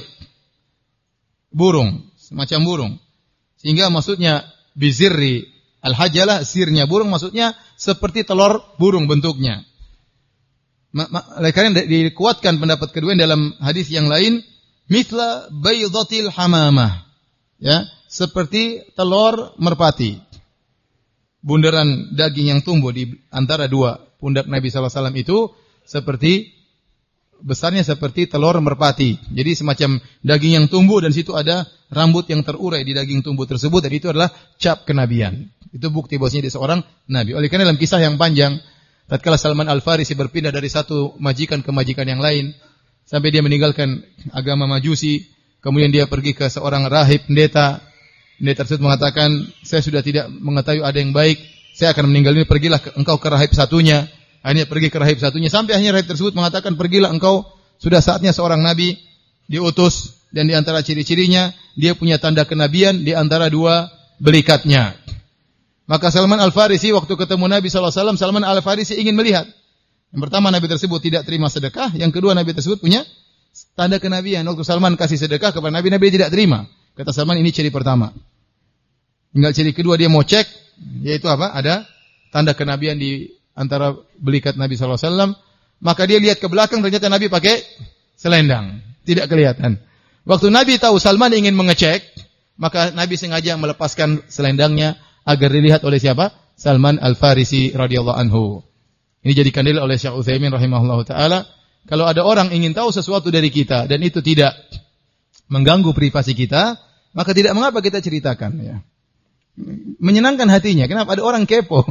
burung, semacam burung. Sehingga maksudnya bizirri al-hajalah, sirnya burung, maksudnya seperti telur burung bentuknya. Oleh karena dikuatkan pendapat kedua dalam hadis yang lain, mithla baydatil hamamah, ya, seperti telur merpati. Bundaran daging yang tumbuh di antara dua pundak Nabi sallallahu alaihi wasallam itu seperti besarnya seperti telur merpati. Jadi semacam daging yang tumbuh dan situ ada rambut yang terurai di daging tumbuh tersebut, dan itu adalah cap kenabian. Itu bukti bahwasanya dia seorang nabi. Oleh karena dalam kisah yang panjang, tatkala Salman Al-Farisi berpindah dari satu majikan ke majikan yang lain sampai dia meninggalkan agama Majusi, kemudian dia pergi ke seorang rahib pendeta. Pendeta tersebut mengatakan, saya sudah tidak mengetahui ada yang baik, saya akan meninggal ini, pergilah ke, engkau ke rahib satunya. Akhirnya pergi ke rahib satunya, sampai akhirnya rahib tersebut mengatakan, pergilah engkau, sudah saatnya seorang nabi diutus, dan di antara ciri-cirinya, dia punya tanda kenabian di antara dua belikatnya. Maka Salman Al-Farisi waktu ketemu Nabi sallallahu alaihi wasallam, Salman Al-Farisi ingin melihat. Yang pertama, Nabi tersebut tidak terima sedekah, yang kedua, Nabi tersebut punya tanda kenabian. Waktu Salman kasih sedekah kepada Nabi, Nabi tidak terima. Kata Salman, ini ciri pertama. Tinggal ciri kedua dia mau cek, yaitu apa? Ada tanda kenabian di antara belikat Nabi sallallahu alaihi wasallam. Maka dia lihat ke belakang, ternyata Nabi pakai selendang. Tidak kelihatan. Waktu Nabi tahu Salman ingin mengecek, maka Nabi sengaja melepaskan selendangnya agar dilihat oleh siapa? Salman Al-Farisi radhiyallahu anhu. Ini jadikan dalil oleh Syekh Utsaimin rahimahullahu taala, kalau ada orang ingin tahu sesuatu dari kita dan itu tidak mengganggu privasi kita, maka tidak mengapa kita ceritakan ya. Menyenangkan hatinya. Kenapa? Ada orang kepo.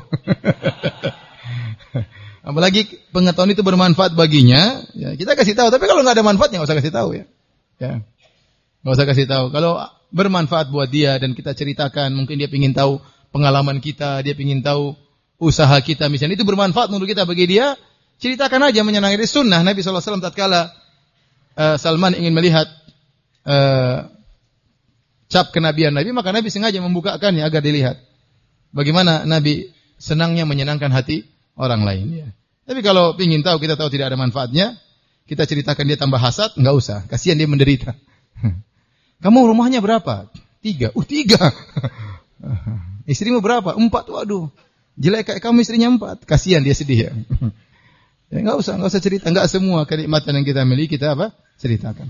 Apalagi pengetahuan itu bermanfaat baginya, ya, kita kasih tahu. Tapi kalau nggak ada manfaatnya, nggak usah kasih tahu ya. Ya, nggak usah kasih tahu. Kalau bermanfaat buat dia dan kita ceritakan, mungkin dia ingin tahu pengalaman kita, dia ingin tahu usaha kita, misalnya itu bermanfaat untuk kita bagi dia, ceritakan aja, menyenangkan. Itu sunnah Nabi sallallahu alaihi wasallam tatkala uh, Salman ingin melihat uh, cap kenabian Nabi, maka Nabi sengaja membukakannya agar dilihat. Bagaimana Nabi senangnya menyenangkan hati orang lain. Ya. Tapi kalau ingin tahu, kita tahu tidak ada manfaatnya, kita ceritakan dia tambah hasad, enggak usah. Kasihan dia menderita. Kamu rumahnya berapa? Tiga. Uh, tiga. Istrimu berapa? Empat. Waduh. Jelek kayak kamu istrinya empat. Kasihan dia sedih ya. Ya enggak usah, enggak usah cerita. Enggak semua kenikmatan yang kita miliki kita apa? Ceritakan.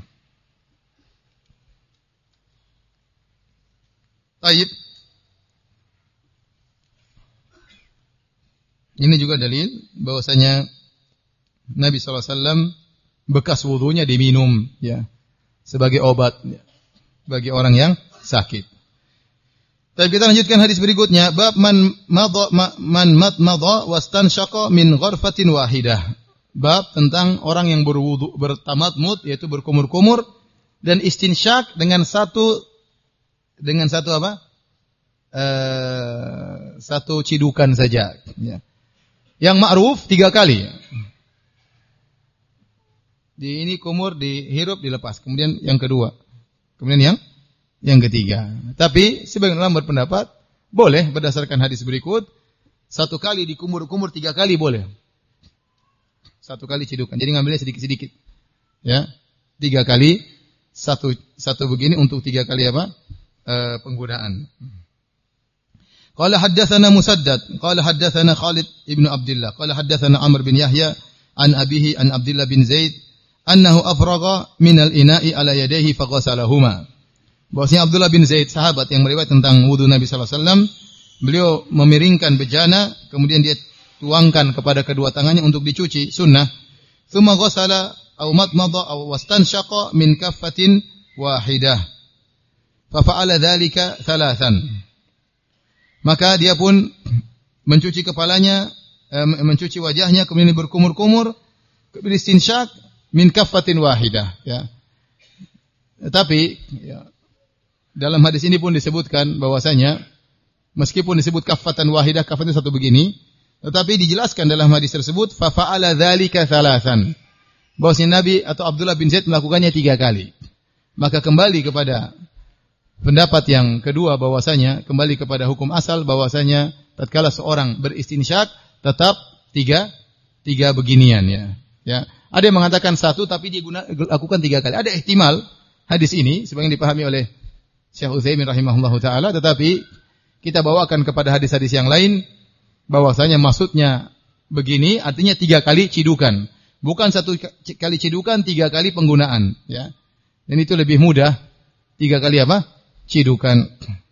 Baik. Ini juga dalil bahwasanya Nabi sallallahu alaihi wasallam bekas wudunya diminum ya sebagai obat ya, bagi orang yang sakit. Tapi kita lanjutkan hadis berikutnya, bab man madha man mat madha wastanshaqa min gharfatin wahidah. Bab tentang orang yang berwudu bertamatmut yaitu berkumur-kumur dan istinsyak dengan satu dengan satu apa? Uh, satu cidukan saja ya. Yang ma'ruf tiga kali. Di ini kumur, dihirup, dilepas. Kemudian yang kedua. Kemudian yang yang ketiga. Tapi sebagian ulama berpendapat boleh berdasarkan hadis berikut, satu kali dikumur-kumur tiga kali boleh. Satu kali cidukan. Jadi ngambilnya sedikit-sedikit. Ya. Tiga kali satu satu begini untuk tiga kali apa? E, penggunaan. Qala haddatsana Musaddad, qala haddatsana Khalid ibn Abdullah, qala haddatsana Amr bin Yahya an abihi an Abdullah bin Zaid annahu afraga min al-ina'i ala yadayhi faghasalahuma. Bahwasanya Abdullah bin Zaid sahabat yang meriwayat tentang wudu Nabi sallallahu alaihi wasallam, beliau memiringkan bejana kemudian dia tuangkan kepada kedua tangannya untuk dicuci sunnah. Tsumma ghasala aw matmada aw wastanshaqa min kaffatin wahidah. Fa fa'ala dzalika thalathan. Maka dia pun mencuci kepalanya, mencuci wajahnya, kemudian berkumur-kumur, kemudian istinsyak min kaffatin wahidah. Ya. Tetapi ya, dalam hadis ini pun disebutkan bahwasanya meskipun disebut kaffatan wahidah, kaffatnya satu begini, tetapi dijelaskan dalam hadis tersebut fa fa'ala dzalika thalathan. Bahwasanya Nabi atau Abdullah bin Zaid melakukannya tiga kali. Maka kembali kepada pendapat yang kedua bahwasanya kembali kepada hukum asal bahwasanya tatkala seorang beristinsyak tetap tiga tiga beginian ya. Ya, ada yang mengatakan satu tapi dia guna, lakukan tiga kali. Ada ihtimal hadis ini sebagaimana dipahami oleh Syekh Utsaimin rahimahullahu taala, tetapi kita bawakan kepada hadis-hadis yang lain bahwasanya maksudnya begini artinya tiga kali cidukan, bukan satu kali cidukan tiga kali penggunaan ya. Dan itu lebih mudah tiga kali apa? Cidukan.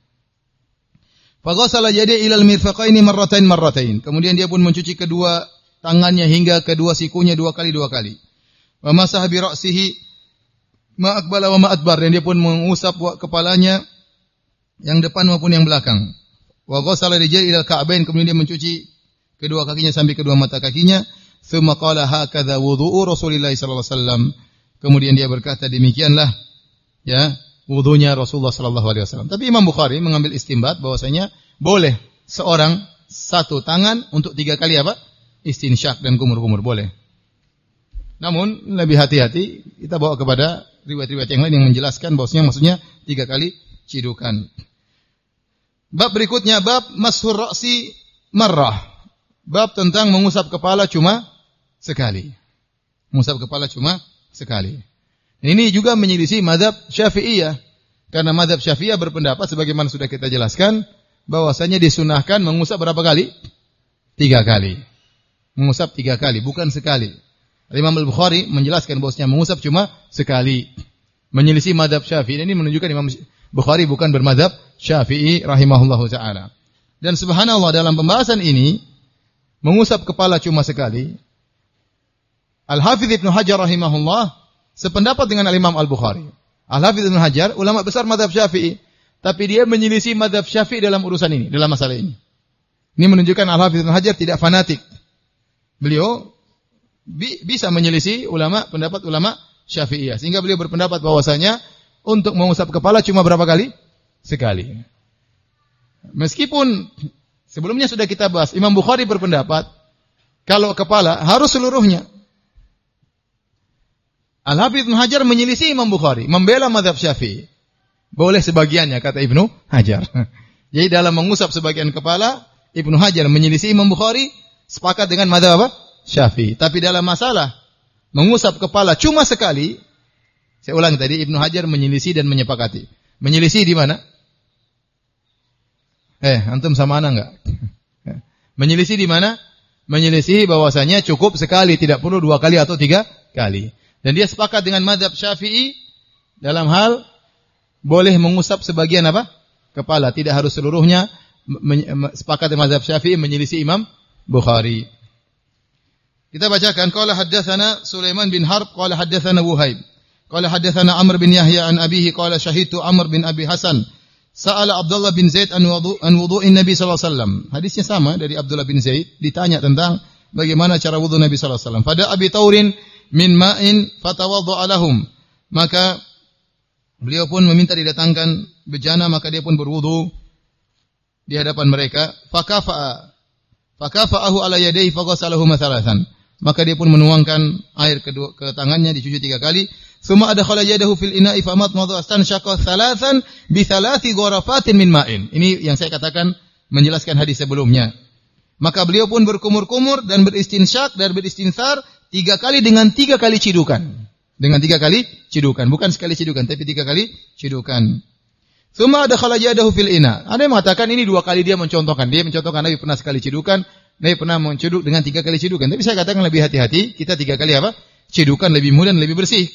Faghasala yadayhi ilal mirfaqaini marratain marratain. Kemudian dia pun mencuci kedua tangannya hingga kedua sikunya dua kali dua kali. Wa masaha bi ra'sihi ma aqbala wa ma adbar. Dan dia pun mengusap kepalanya yang depan maupun yang belakang. Wa ghasala rijlaihi ilal ka'bain. Kemudian dia mencuci kedua kakinya sampai kedua mata kakinya. Tsumma qala hakadha wudhu'u Rasulillah sallallahu alaihi wasallam. Kemudian dia berkata demikianlah ya wudunya Rasulullah sallallahu alaihi wasallam. Tapi Imam Bukhari mengambil istinbat bahwasanya boleh seorang satu tangan untuk tiga kali apa? Istinsyak dan kumur-kumur boleh. Namun lebih hati-hati kita bawa kepada riwayat-riwayat yang lain yang menjelaskan bahwasanya maksudnya tiga kali cidukan. Bab berikutnya bab mashur ra'si marrah. Bab tentang mengusap kepala cuma sekali. Mengusap kepala cuma sekali. Ini juga menyelisih mazhab Syafi'iyah. Karena mazhab Syafi'iyah berpendapat sebagaimana sudah kita jelaskan bahwasanya disunahkan mengusap berapa kali? Tiga kali. Mengusap tiga kali, bukan sekali. Imam Al-Bukhari menjelaskan bahwasanya mengusap cuma sekali. Menyelisih mazhab Syafi'i. Ini menunjukkan Imam Bukhari bukan bermazhab Syafi'i rahimahullahu taala. Dan subhanallah dalam pembahasan ini mengusap kepala cuma sekali. Al-Hafidz Ibnu Hajar rahimahullah sependapat dengan Al-Imam Al-Bukhari. Al-Hafidz Ibnu Hajar ulama besar mazhab Syafi'i, tapi dia menyelisih mazhab Syafi'i dalam urusan ini, dalam masalah ini. Ini menunjukkan Al-Hafidz Ibnu Hajar tidak fanatik. Beliau bi- bisa menyelisih ulama pendapat ulama Syafi'iyah, sehingga beliau berpendapat bahwasanya untuk mengusap kepala cuma berapa kali? Sekali. Meskipun sebelumnya sudah kita bahas, Imam Bukhari berpendapat kalau kepala harus seluruhnya. Al-Hafidz Ibnu Hajar menyelisih Imam Bukhari, membela mazhab Syafi'i. Boleh sebagiannya kata Ibnu Hajar. Jadi dalam mengusap sebagian kepala, Ibnu Hajar menyelisih Imam Bukhari, sepakat dengan mazhab apa? Syafi'i. Tapi dalam masalah mengusap kepala cuma sekali, saya ulang tadi, Ibnu Hajar menyelisih dan menyepakati. Menyelisih di mana? Eh, antum sama ana enggak? Menyelisih di mana? Menyelisih bahwasanya cukup sekali, tidak perlu dua kali atau tiga kali. Dan dia sepakat dengan mazhab Syafi'i dalam hal boleh mengusap sebagian apa? Kepala, tidak harus seluruhnya. Sepakat dengan mazhab Syafi'i menyelisih Imam Bukhari. Kita bacakan, qala haddatsana Sulaiman bin Harb qala haddatsana Wuhaib qala haddatsana Amr bin Yahya an abihi qala syahidtu Amr bin Abi Hasan sa'ala Abdullah bin Zaid an wudu an wudu'in Nabi sallallahu alaihi wasallam. Hadisnya sama dari Abdullah bin Zaid, ditanya tentang bagaimana cara wudu Nabi sallallahu alaihi wasallam. Pada Abi Taurin min ma'in fatawadda'a lahum. Maka beliau pun meminta didatangkan bejana, maka dia pun berwudu di hadapan mereka. Fakafa'a fakafa'ahu ala yadayhi faghasalahu mathalathan. Maka dia pun menuangkan air kedua ke tangannya, dicuci tiga kali. Summa adkhala yadahu fil ina'i famatmadha astanshaqa thalathan bi thalathi gharafatin min ma'in. Ini yang saya katakan menjelaskan hadis sebelumnya. Maka beliau pun berkumur-kumur dan beristinsyak dan beristinsar tiga kali dengan tiga kali cidukan. Dengan tiga kali cidukan, bukan sekali cidukan, tapi tiga kali cidukan. Summa adkhala yadahu fil ina'. Ada yang mengatakan ini dua kali dia mencontohkan. Dia mencontohkan Nabi pernah sekali cidukan, Nabi pernah mencuduk dengan tiga kali cidukan. Tapi saya katakan lebih hati-hati, kita tiga kali apa? Cidukan lebih mudah dan lebih bersih.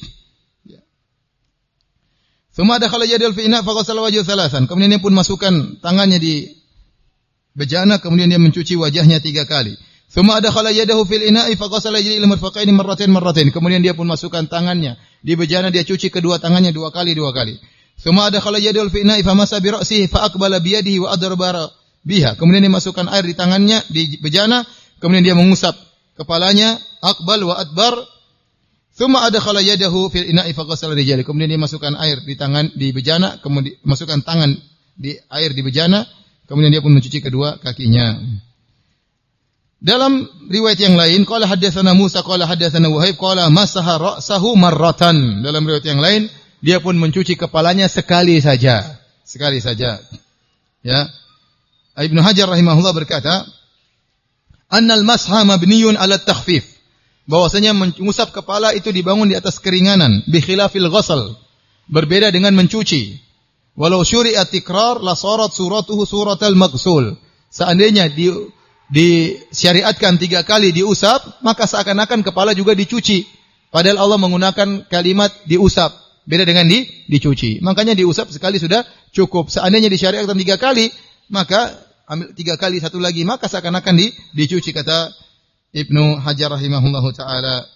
Summa adkhala yadahu fil ina' faghasala wajhahu thalathan. Kemudian dia pun masukkan tangannya di bejana, kemudian dia mencuci wajahnya tiga kali. Summa adkhala yadahu fil ina'i faghasala yadayhi ila marfaqaini marratain marratain. Kemudian dia pun masukkan tangannya di bejana, dia cuci kedua tangannya dua kali dua kali. Summa adkhala yadahu fil ina'i famasa bi ra'sihi fa aqbala bi yadihi wa adraba biha. Kemudian dia masukkan air di tangannya di bejana, kemudian dia mengusap kepalanya, aqbal wa adbar. Summa adkhala yadahu fil ina'i faghasala rijali. Kemudian dia masukkan air di tangan di bejana, kemudian masukkan tangan di air di bejana, kemudian dia pun mencuci kedua kakinya. Dalam riwayat yang lain, qala haddatsana Musa qala haddatsana Wuhaib qala masaha ra'sahu marratan. Dalam riwayat yang lain, dia pun mencuci kepalanya sekali saja, sekali saja. Ya. Ibnu Hajar rahimahullah berkata, "Annal masha mabniyun 'ala at-takhfif." Bahwasanya mengusap kepala itu dibangun di atas keringanan, bi khilafil ghasal. Berbeda dengan mencuci. Walau syuri'at tikrar la sarat suratuhu suratal maghsul. Seandainya di disyariatkan tiga kali diusap, maka seakan-akan kepala juga dicuci. Padahal Allah menggunakan kalimat diusap, beda dengan di dicuci. Makanya diusap sekali sudah cukup. Seandainya disyariatkan tiga kali, maka ambil tiga kali satu lagi, maka seakan-akan di dicuci, kata Ibnu Hajar rahimahullahu taala.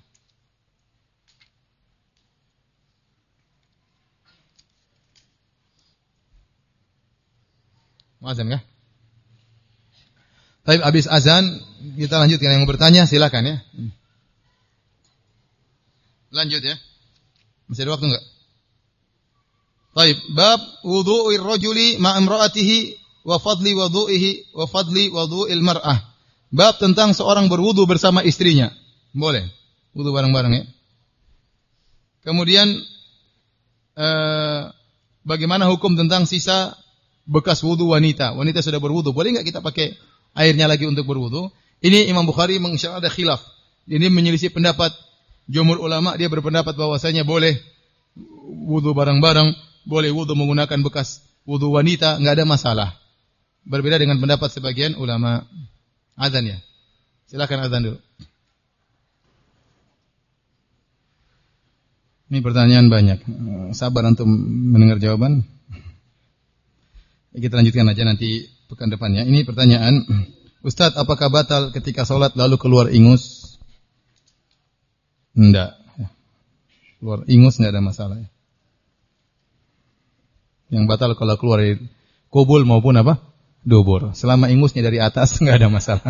Azan kah? Baik, habis azan kita lanjutkan. Yang mau bertanya silakan ya. Lanjut ya. Masih ada waktu enggak? Baik, bab wudu'ir rajuli ma'a imra'atihi wa fadli wudu'ihi wa fadli wudu'il mar'ah. Bab tentang seorang berwudu bersama istrinya. Boleh. Wudu bareng-bareng ya. Kemudian eh, bagaimana hukum tentang sisa bekas wudu wanita? Wanita sudah berwudu, boleh enggak kita pakai airnya lagi untuk berwudu? Ini Imam Bukhari mengisyarat ada khilaf. Ini menyelisih pendapat jumhur ulama. Dia berpendapat bahwasanya boleh wudu bareng-bareng, boleh wudu menggunakan bekas wudu wanita, enggak ada masalah. Berbeda dengan pendapat sebagian ulama. Azan ya. Silakan azan dulu. Ini pertanyaan banyak. Sabar untuk mendengar jawaban. Kita lanjutkan aja nanti pekan depannya. Ini pertanyaan, Ustadz, apakah batal ketika sholat lalu keluar ingus? Enggak. Keluar ingus enggak ada masalah. Yang batal kalau keluar kubul maupun apa? Dubur. Selama ingusnya dari atas enggak ada masalah.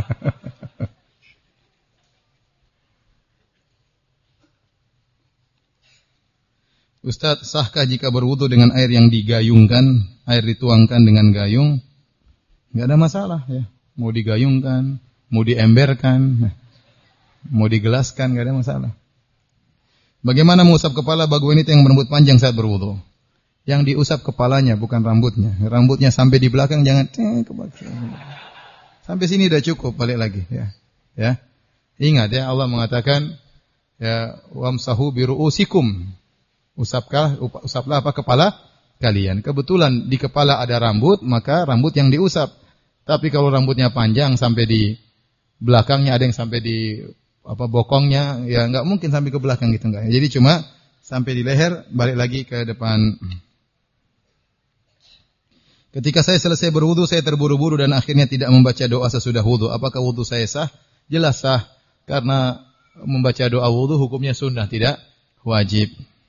Ustadz, sahkah jika berwudu dengan air yang digayungkan, air dituangkan dengan gayung? Enggak ada masalah ya. Mau digayungkan, mau diemberkan, mau digelaskan, enggak ada masalah. Bagaimana mengusap kepala bagi wanita yang berambut panjang saat berwudu? Yang diusap kepalanya bukan rambutnya. Rambutnya sampai di belakang jangan eh, ke belakang. Sampai sini udah cukup, balik lagi ya. Ya. Ingat ya, Allah mengatakan ya wamsahu biruusikum. Usapkah usaplah apa kepala kalian. Kebetulan di kepala ada rambut, maka rambut yang diusap. Tapi kalau rambutnya panjang sampai di belakangnya, ada yang sampai di apa bokongnya, ya enggak mungkin sampai ke belakang gitu enggak. Jadi cuma sampai di leher, balik lagi ke depan. Ketika saya selesai berwudu, saya terburu-buru dan akhirnya tidak membaca doa sesudah wudu. Apakah wudu saya sah? Jelas sah, karena membaca doa wudu hukumnya sunnah, tidak wajib.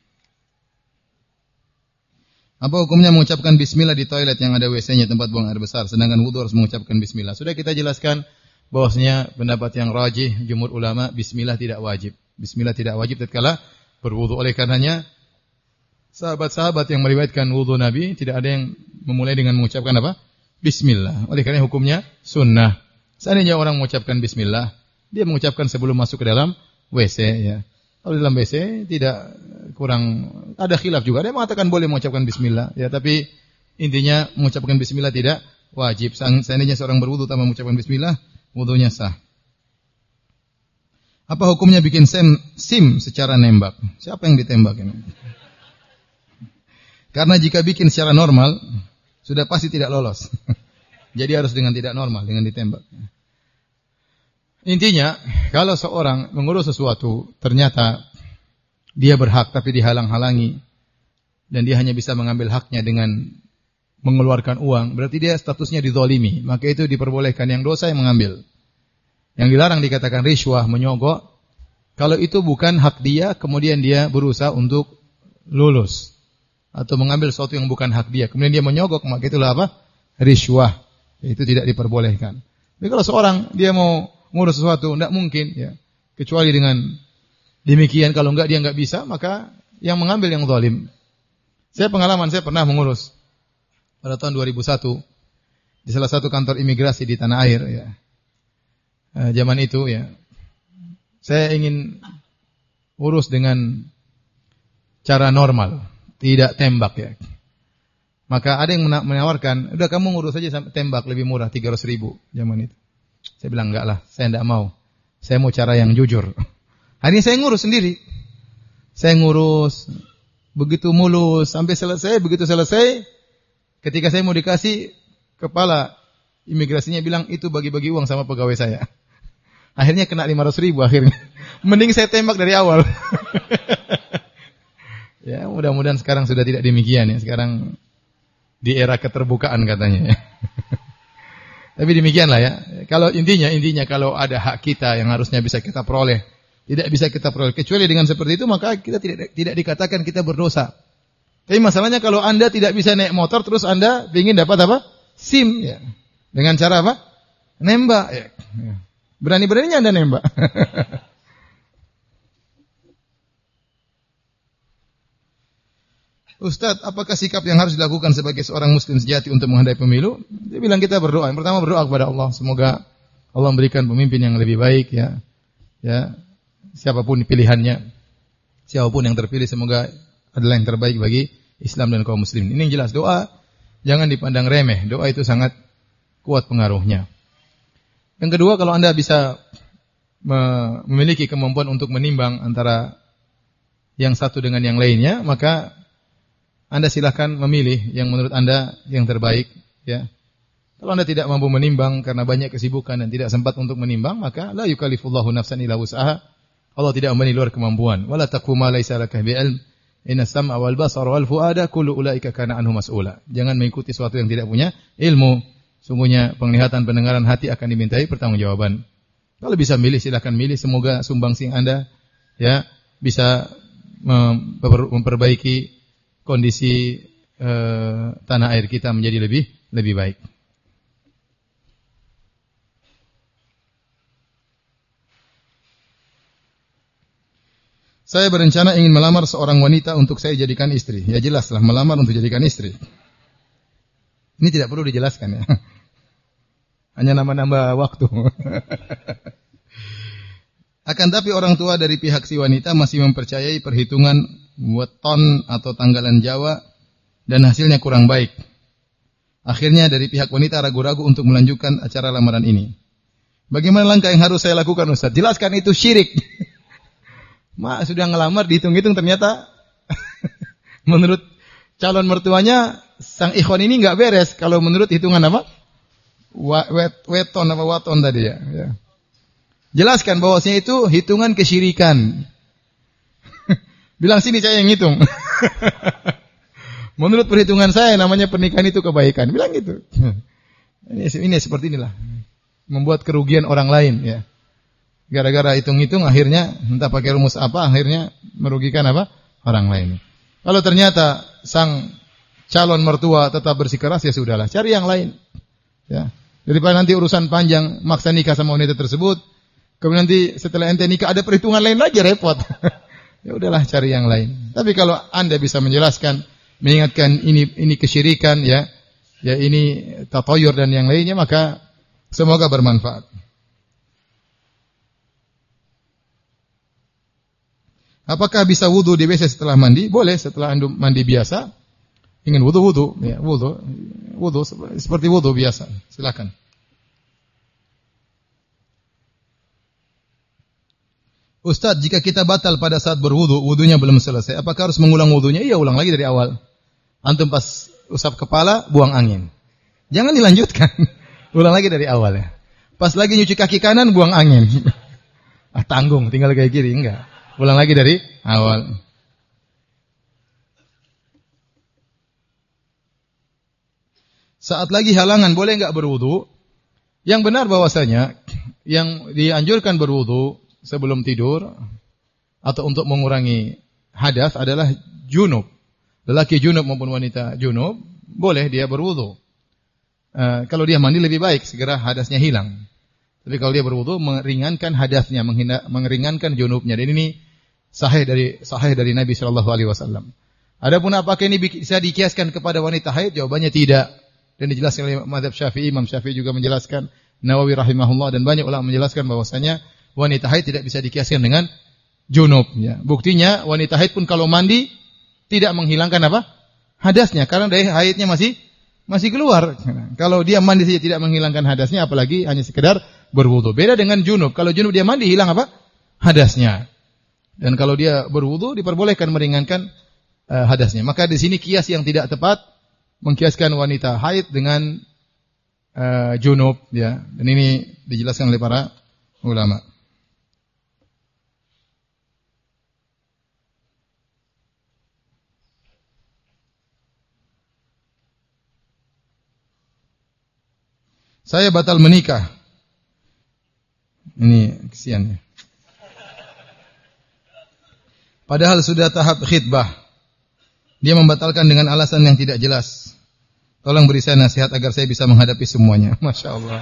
Apa hukumnya mengucapkan bismillah di toilet yang ada W C-nya, tempat buang air besar, sedangkan wudu harus mengucapkan bismillah? Sudah kita jelaskan bahwasanya pendapat yang rajih jumhur ulama, bismillah tidak wajib. Bismillah tidak wajib tatkala berwudu. Oleh karenanya sahabat-sahabat yang meriwayatkan wudu Nabi tidak ada yang memulai dengan mengucapkan apa? Bismillah. Oleh karena hukumnya sunnah. Seandainya orang mengucapkan bismillah, dia mengucapkan sebelum masuk ke dalam W C ya. Kalau dalam W C tidak kurang, ada khilaf juga. Ada yang mengatakan boleh mengucapkan bismillah ya, tapi intinya mengucapkan bismillah tidak wajib. Seandainya seorang berwudu tanpa mengucapkan bismillah, wudunya sah. Apa hukumnya bikin SIM, SIM secara nembak? Siapa yang ditembak ini? Karena jika bikin secara normal, sudah pasti tidak lolos. Jadi harus dengan tidak normal, dengan ditembak. Intinya, kalau seorang mengurus sesuatu, ternyata dia berhak tapi dihalang-halangi, dan dia hanya bisa mengambil haknya dengan mengeluarkan uang, berarti dia statusnya dizalimi. Maka itu diperbolehkan, yang dosa yang mengambil. Yang dilarang dikatakan riswah, menyogok. Kalau itu bukan hak dia, kemudian dia berusaha untuk lulus atau mengambil sesuatu yang bukan hak dia, kemudian dia menyogok, maka itulah apa? Riswah. Itu tidak diperbolehkan. Tapi kalau seorang dia mau ngurus sesuatu, tidak mungkin ya, kecuali dengan demikian. Kalau enggak dia enggak bisa, maka yang mengambil yang zalim. Saya pengalaman, saya pernah mengurus pada tahun dua ribu satu di salah satu kantor imigrasi di tanah air ya. E, zaman itu ya, saya ingin urus dengan cara normal, tidak tembak ya. Maka ada yang menawarkan, udah kamu ngurus saja tembak, lebih murah, tiga ratus ribu zaman itu. Saya bilang enggak lah, saya enggak mau. Saya mau cara yang jujur. Hari ini saya ngurus sendiri. Saya ngurus begitu mulus sampai selesai. Begitu selesai, ketika saya mau dikasih, kepala imigrasinya bilang itu bagi-bagi uang sama pegawai saya. Akhirnya kena lima ratus ribu akhirnya. Mending saya tembak dari awal. Ya, mudah-mudahan sekarang sudah tidak demikian ya. Sekarang di era keterbukaan katanya ya. Tapi demikianlah ya. Kalau intinya, intinya kalau ada hak kita yang harusnya bisa kita peroleh, tidak bisa kita peroleh. Kecuali dengan seperti itu, maka kita tidak tidak dikatakan kita berdosa. Tapi masalahnya kalau Anda tidak bisa naik motor, terus Anda ingin dapat apa? SIM. Ya. Dengan cara apa? Nembak. Ya. Berani-beraninya Anda nembak. Ustaz, apakah sikap yang harus dilakukan sebagai seorang muslim sejati untuk menghadapi pemilu? Dia bilang kita berdoa. Yang pertama berdoa kepada Allah, semoga Allah memberikan pemimpin yang lebih baik ya. Ya, siapapun pilihannya, siapapun yang terpilih semoga adalah yang terbaik bagi Islam dan kaum muslimin. Ini yang jelas, doa jangan dipandang remeh. Doa itu sangat kuat pengaruhnya. Yang kedua, kalau Anda bisa memiliki kemampuan untuk menimbang antara yang satu dengan yang lainnya, maka Anda silakan memilih yang menurut Anda yang terbaik ya. Kalau Anda tidak mampu menimbang karena banyak kesibukan dan tidak sempat untuk menimbang, maka la yukallifullahu nafsan illa wus'aha. Allah tidak membebani luar kemampuan. Wala taqfu ma laisa laka bi'ilm, Inna sam'a wal basara wal fuada kullu ulaika kana anhu mas'ula. Jangan mengikuti sesuatu yang tidak punya ilmu. Sungguhnya penglihatan, pendengaran, hati akan dimintai pertanggungjawaban. Kalau bisa milih silakan milih, semoga sumbangsih Anda ya bisa memperbaiki kondisi eh, tanah air kita menjadi lebih lebih baik. Saya berencana ingin melamar seorang wanita untuk saya jadikan istri. Ya jelaslah melamar untuk jadikan istri. Ini tidak perlu dijelaskan ya. Hanya nambah-nambah waktu. Akan tapi orang tua dari pihak si wanita masih mempercayai perhitungan weton atau tanggalan Jawa dan hasilnya kurang baik. Akhirnya dari pihak wanita ragu-ragu untuk melanjutkan acara lamaran ini. Bagaimana langkah yang harus saya lakukan Ustaz? Jelaskan itu syirik. Mak sudah ngelamar, dihitung-hitung ternyata menurut calon mertuanya sang ikhwan ini enggak beres kalau menurut hitungan apa? Wet, weton apa waton tadi ya. ya. Jelaskan bahwasanya itu hitungan kesyirikan. Bilang sini saya yang hitung. Menurut perhitungan saya namanya pernikahan itu kebaikan. Bilang gitu. Ini, ini seperti inilah. Membuat kerugian orang lain ya. Gara-gara hitung-hitung akhirnya entah pakai rumus apa akhirnya merugikan apa? Orang lain. Kalau ternyata sang calon mertua tetap bersikeras ya sudahlah, cari yang lain. Ya. Daripada nanti urusan panjang maksa nikah sama wanita tersebut, kemudian nanti setelah ente nikah ada perhitungan lain lagi repot. Ya udahlah cari yang lain. Tapi kalau Anda bisa menjelaskan, mengingatkan ini ini kesyirikan ya, ya ini tatayur dan yang lainnya maka semoga bermanfaat. Apakah bisa wudu di W C setelah mandi? Boleh setelah anda mandi biasa. Ingin wudu wudu, ya wudu, wudu seperti wudu biasa. Silakan. Ustaz, jika kita batal pada saat berwudu, wudunya belum selesai, apakah harus mengulang wudunya? Iya, ulang lagi dari awal. Antum pas usap kepala, buang angin. Jangan dilanjutkan. Ulang lagi dari awal ya. Pas lagi nyuci kaki kanan, buang angin. Ah, tanggung, tinggal kayak kiri, enggak. Ulang lagi dari awal. Saat lagi halangan boleh enggak berwudu? Yang benar bahwasanya yang dianjurkan berwudu sebelum tidur atau untuk mengurangi hadas adalah junub. Lelaki junub maupun wanita junub boleh dia berwudu. Uh, kalau dia mandi lebih baik segera hadasnya hilang. Tapi kalau dia berwudu meringankan hadasnya, mengeringankan junubnya. Dan ini sahih dari sahih dari Nabi sallallahu alaihi wasallam. Adapun apakah ini bisa dikiaskan kepada wanita haid? Jawabannya tidak. Dan dijelaskan oleh mazhab Syafi'i, Imam Syafi'i juga menjelaskan, Nawawi rahimahullah dan banyak ulama menjelaskan bahwasanya wanita haid tidak bisa dikiaskan dengan junub ya. Buktinya wanita haid pun kalau mandi tidak menghilangkan apa? Hadasnya karena dari haidnya masih masih keluar. Kalau dia mandi saja tidak menghilangkan hadasnya apalagi hanya sekedar berwudu. Beda dengan junub. Kalau junub dia mandi hilang apa? Hadasnya. Dan kalau dia berwudu diperbolehkan meringankan uh, hadasnya. Maka di sini kias yang tidak tepat mengkiaskan wanita haid dengan uh, junub ya. Dan ini dijelaskan oleh para ulama. Saya batal menikah. Ini kesian ya. Padahal sudah tahap khitbah. Dia membatalkan dengan alasan yang tidak jelas. Tolong beri saya nasihat agar saya bisa menghadapi semuanya. Masya Allah.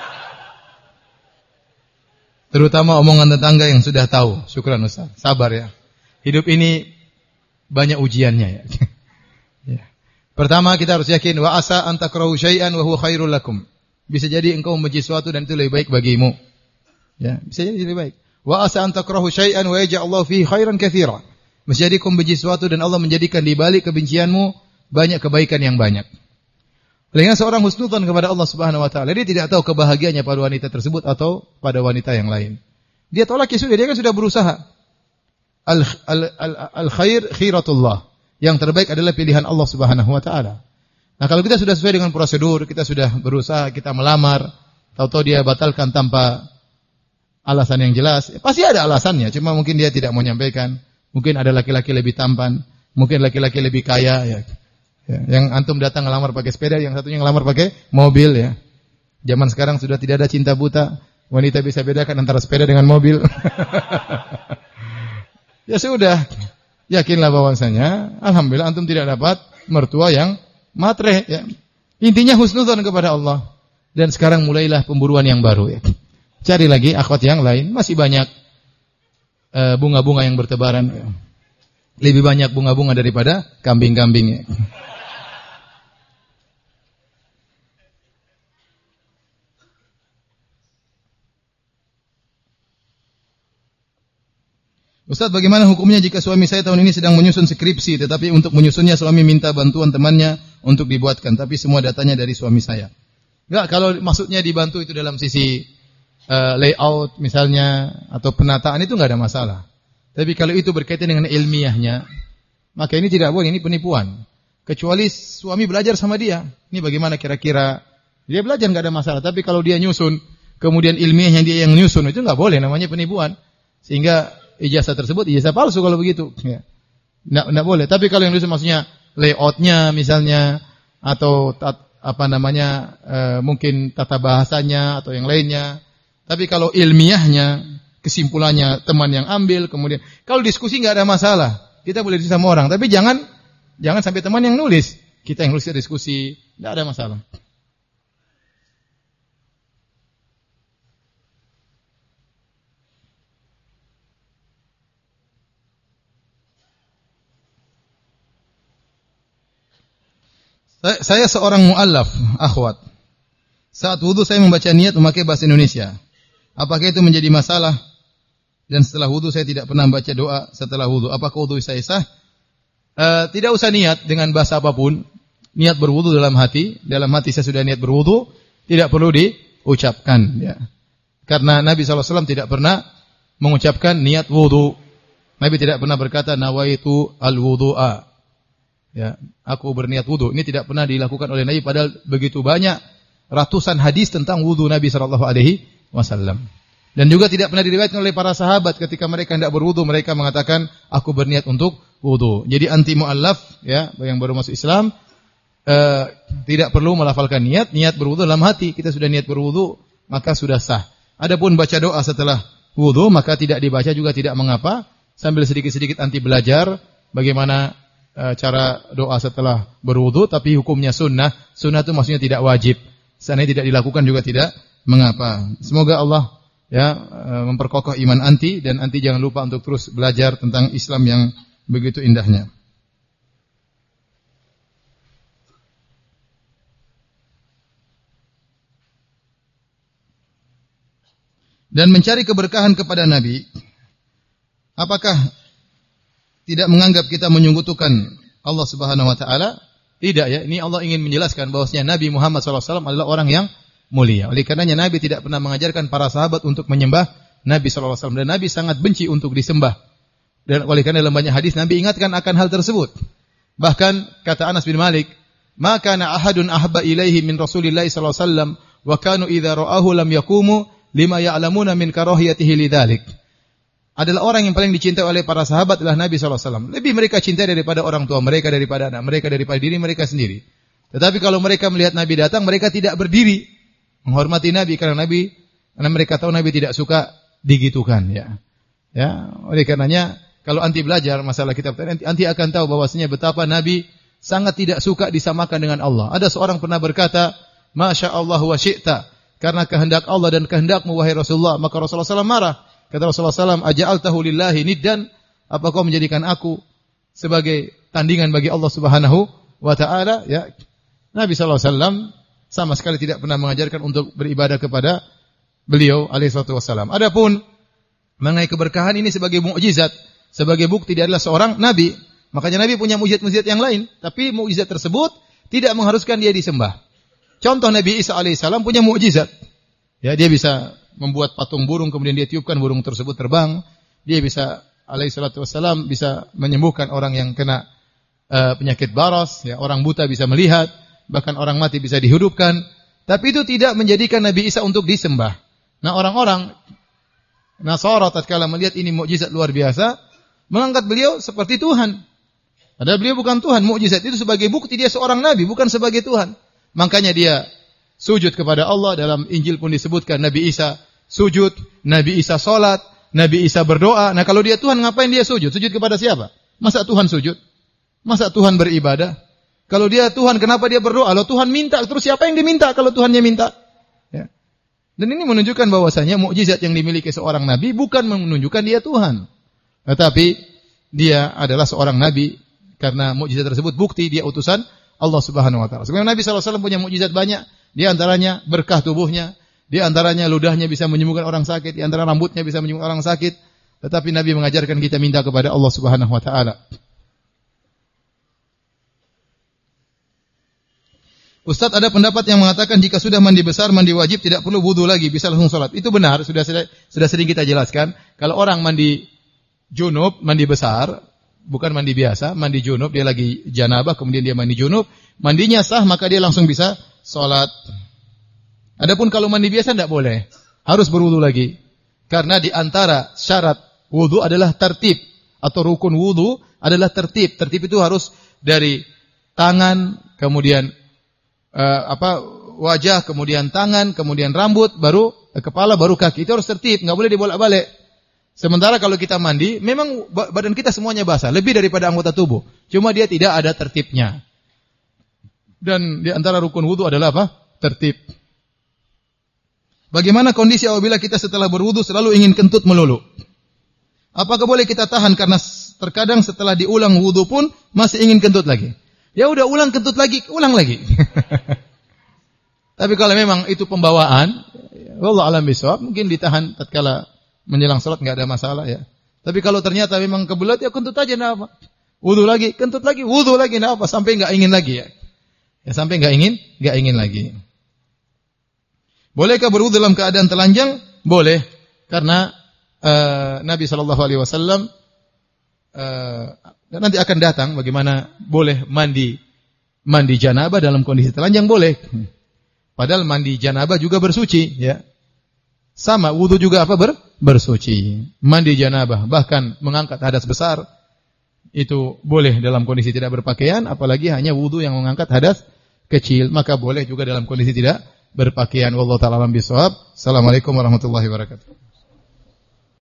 Terutama omongan tetangga yang sudah tahu. Syukran Ustaz. Sabar ya. Hidup ini banyak ujiannya ya. Ya. Pertama kita harus yakin wa asa an takrahu syai'an wa huwa khairul lakum. Bisa jadi engkau membenci sesuatu dan itu lebih baik bagimu. Ya, bisa jadi lebih baik. Wa asa an takrahu syai'an wa yaj'alullahu fihi khairan katsira. Bisa jadi kau membenci sesuatu dan Allah menjadikan di balik kebencianmu banyak kebaikan yang banyak. Olehnya seorang husnudzon kepada Allah Subhanahu wa taala, dia tidak tahu kebahagiaannya pada wanita tersebut atau pada wanita yang lain. Dia tolak ya sudah, dia kan sudah berusaha. Al al al, al khair khiratullah. Yang terbaik adalah pilihan Allah Subhanahu wa taala. Nah, kalau kita sudah sesuai dengan prosedur, kita sudah berusaha, kita melamar, tahu-tahu dia batalkan tanpa alasan yang jelas, ya, pasti ada alasannya, cuma mungkin dia tidak mau menyampaikan. Mungkin ada laki-laki lebih tampan, Mungkin laki-laki lebih kaya ya. Ya, yang antum datang ngelamar pakai sepeda, yang satunya ngelamar pakai mobil ya. Zaman sekarang sudah tidak ada cinta buta. Wanita bisa bedakan antara sepeda dengan mobil. Ya sudah. Yakinlah bahwasanya alhamdulillah antum tidak dapat mertua yang matre ya. Intinya husnudzon kepada Allah. Dan sekarang mulailah pemburuan yang baru ya. Cari lagi akhwat yang lain, masih banyak uh, bunga-bunga yang bertebaran ya. Lebih banyak bunga-bunga daripada kambing-kambing ya. Ustaz, bagaimana hukumnya jika suami saya tahun ini sedang menyusun skripsi, tetapi untuk menyusunnya suami minta bantuan temannya untuk dibuatkan, tapi semua datanya dari suami saya. Enggak, kalau maksudnya dibantu itu dalam sisi uh, layout misalnya, atau penataan itu enggak ada masalah. Tapi kalau itu berkaitan dengan ilmiahnya, maka ini tidak boleh, ini penipuan. Kecuali suami belajar sama dia. Ini bagaimana kira-kira, dia belajar enggak ada masalah. Tapi kalau dia nyusun, kemudian ilmiahnya dia yang nyusun, itu enggak boleh, namanya penipuan. Sehingga ijazah tersebut ijazah palsu kalau begitu. Ya. Nggak, nggak boleh. Tapi kalau yang disebut maksudnya layoutnya misalnya atau tat, apa namanya e, mungkin tata bahasanya atau yang lainnya. Tapi kalau ilmiahnya kesimpulannya teman yang ambil, kemudian kalau diskusi nggak ada masalah. Kita boleh diskusi sama orang. Tapi jangan jangan sampai teman yang nulis. Kita yang nulis diskusi, nggak ada masalah. Saya seorang mu'allaf, akhwat. Saat wudu saya membaca niat memakai bahasa Indonesia. Apakah itu menjadi masalah? Dan setelah wudu saya tidak pernah membaca doa setelah wudu. Apakah wudu saya sah? Uh, tidak usah niat dengan bahasa apapun. Niat berwudu dalam hati. Dalam hati saya sudah niat berwudu. Tidak perlu diucapkan. Ya. Karena Nabi shallallahu alaihi wasallam tidak pernah mengucapkan niat wudu. Nabi tidak pernah berkata nawaitu al-wudu'a. Ya, aku berniat wudu. Ini tidak pernah dilakukan oleh Nabi, padahal begitu banyak ratusan hadis tentang wudu Nabi sallallahu alaihi wasallam. Dan juga tidak pernah diriwayatkan oleh para sahabat ketika mereka hendak berwudu mereka mengatakan aku berniat untuk wudu. Jadi anti muallaf ya, yang baru masuk Islam eh, tidak perlu melafalkan niat, niat berwudu dalam hati. Kita sudah niat berwudu, maka sudah sah. Adapun baca doa setelah wudu maka tidak dibaca juga tidak mengapa, sambil sedikit-sedikit anti belajar bagaimana cara doa setelah berwudu, tapi hukumnya sunnah. Sunnah itu maksudnya tidak wajib. Seandainya tidak dilakukan juga tidak mengapa. Semoga Allah ya memperkokoh iman anti, dan anti jangan lupa untuk terus belajar tentang Islam yang begitu indahnya. Dan mencari keberkahan kepada Nabi, apakah tidak menganggap kita menyekutukan Allah Subhanahu wa taala? Tidak ya. Ini Allah ingin menjelaskan bahwasanya Nabi Muhammad shallallahu alaihi wasallam adalah orang yang mulia. Oleh karenanya Nabi tidak pernah mengajarkan para sahabat untuk menyembah Nabi shallallahu alaihi wasallam, dan Nabi sangat benci untuk disembah. Dan oleh karena dalam banyak hadis Nabi ingatkan akan hal tersebut. Bahkan kata Anas bin Malik, "Ma kana ahadun ahabba ilaihi min Rasulillah sallallahu alaihi wasallam wa kanu idza ra'ahu lam yaqumu lima ya'lamuna min karahiyatihi lidzalik." Adalah orang yang paling dicintai oleh para sahabat adalah Nabi sallallahu alaihi wasallam. Lebih mereka cintai daripada orang tua mereka, daripada anak mereka, daripada diri mereka sendiri. Tetapi kalau mereka melihat Nabi datang, mereka tidak berdiri menghormati Nabi, karena Nabi karena mereka tahu Nabi tidak suka digitukan ya. Ya, oleh karenanya kalau anti belajar masalah kitab tauhid, anti akan tahu bahwasanya betapa Nabi sangat tidak suka disamakan dengan Allah. Ada seorang pernah berkata, "Masya Allah wa syi'ta," karena kehendak Allah dan kehendakmu wahai Rasulullah. Maka Rasulullah sallallahu alaihi wasallam marah. Kata Rasulullah sallallahu alaihi wasallam, "Aja'altahu lillahi niddan?" Apa kau menjadikan aku sebagai tandingan bagi Allah Subhanahu wa taala? Ya. Nabi sallallahu alaihi wasallam sama sekali tidak pernah mengajarkan untuk beribadah kepada beliau alaihi wasallam. Adapun mengenai keberkahan ini sebagai mukjizat, sebagai bukti dia adalah seorang nabi. Makanya Nabi punya mukjizat-mukjizat yang lain, tapi mukjizat tersebut tidak mengharuskan dia disembah. Contoh Nabi Isa alaihissalam punya mukjizat. Ya, dia bisa membuat patung burung kemudian dia tiupkan burung tersebut terbang. Dia bisa alaihissalatu wassalam bisa menyembuhkan orang yang kena uh, penyakit baros, ya, orang buta bisa melihat, bahkan orang mati bisa dihidupkan. Tapi itu tidak menjadikan Nabi Isa untuk disembah. Nah, orang-orang Nasara tatkala melihat ini mukjizat luar biasa, mengangkat beliau seperti Tuhan. Padahal beliau bukan Tuhan. Mukjizat itu sebagai bukti dia seorang nabi, bukan sebagai Tuhan. Makanya dia sujud kepada Allah. Dalam Injil pun disebutkan Nabi Isa sujud, Nabi Isa salat, Nabi Isa berdoa. Nah, kalau dia Tuhan, ngapain dia sujud? Sujud kepada siapa? Masa Tuhan sujud? Masa Tuhan beribadah? Kalau dia Tuhan, kenapa dia berdoa? Kalau Tuhan minta, terus siapa yang diminta kalau Tuhannya minta? Ya. Dan ini menunjukkan bahwasanya mukjizat yang dimiliki seorang nabi bukan menunjukkan dia Tuhan. Tetapi dia adalah seorang nabi karena mukjizat tersebut bukti dia utusan Allah Subhanahu wa taala. Sebenarnya Nabi sallallahu alaihi wasallam punya mukjizat banyak, di antaranya berkah tubuhnya, di antaranya ludahnya bisa menyembuhkan orang sakit, di antara rambutnya bisa menyembuhkan orang sakit. Tetapi Nabi mengajarkan kita minta kepada Allah Subhanahu wa taala. Ustaz, ada pendapat yang mengatakan jika sudah mandi besar, mandi wajib tidak perlu wudu lagi, bisa langsung salat. Itu benar, sudah sudah sering kita jelaskan. Kalau orang mandi junub, mandi besar, bukan mandi biasa, mandi junub, dia lagi janabah, kemudian dia mandi junub, mandinya sah, maka dia langsung bisa salat. Adapun kalau mandi biasa tidak boleh, harus berwudu lagi. Karena di antara syarat wudu adalah tertib, atau rukun wudu adalah tertib. Tertib itu harus dari tangan, kemudian Uh, apa wajah, kemudian tangan, kemudian rambut, baru uh, kepala, baru kaki. Itu harus tertib, enggak boleh dibolak-balik. Sementara kalau kita mandi, memang badan kita semuanya basah, lebih daripada anggota tubuh. Cuma dia tidak ada tertibnya. Dan di antara rukun wudu adalah apa? Tertib. Bagaimana kondisi apabila kita setelah berwudu selalu ingin kentut melulu? Apakah boleh kita tahan karena terkadang setelah diulang wudu pun masih ingin kentut lagi? Ya udah ulang kentut lagi, ulang lagi. Tapi kalau memang itu pembawaan, wallahu a'lam bishawab, mungkin ditahan tatkala menjelang salat enggak ada masalah ya. Tapi kalau ternyata memang kebelet ya kentut aja enggak apa. Wudu lagi, kentut lagi, wudu lagi enggak apa, sampai enggak ingin lagi ya. Ya sampai enggak ingin, enggak ingin lagi. Bolehkah berwudu dalam keadaan telanjang? Boleh, karena uh, Nabi sallallahu alaihi wasallam uh, dan nanti akan datang bagaimana boleh mandi mandi janabah dalam kondisi telanjang boleh. Padahal mandi janabah juga bersuci, ya. Sama wudu juga apa ber, bersuci. Mandi janabah bahkan mengangkat hadas besar itu boleh dalam kondisi tidak berpakaian, apalagi hanya wudu yang mengangkat hadas kecil, maka boleh juga dalam kondisi tidak berpakaian. Wallahu ta'ala alam bishawab. Assalamualaikum warahmatullahi wabarakatuh.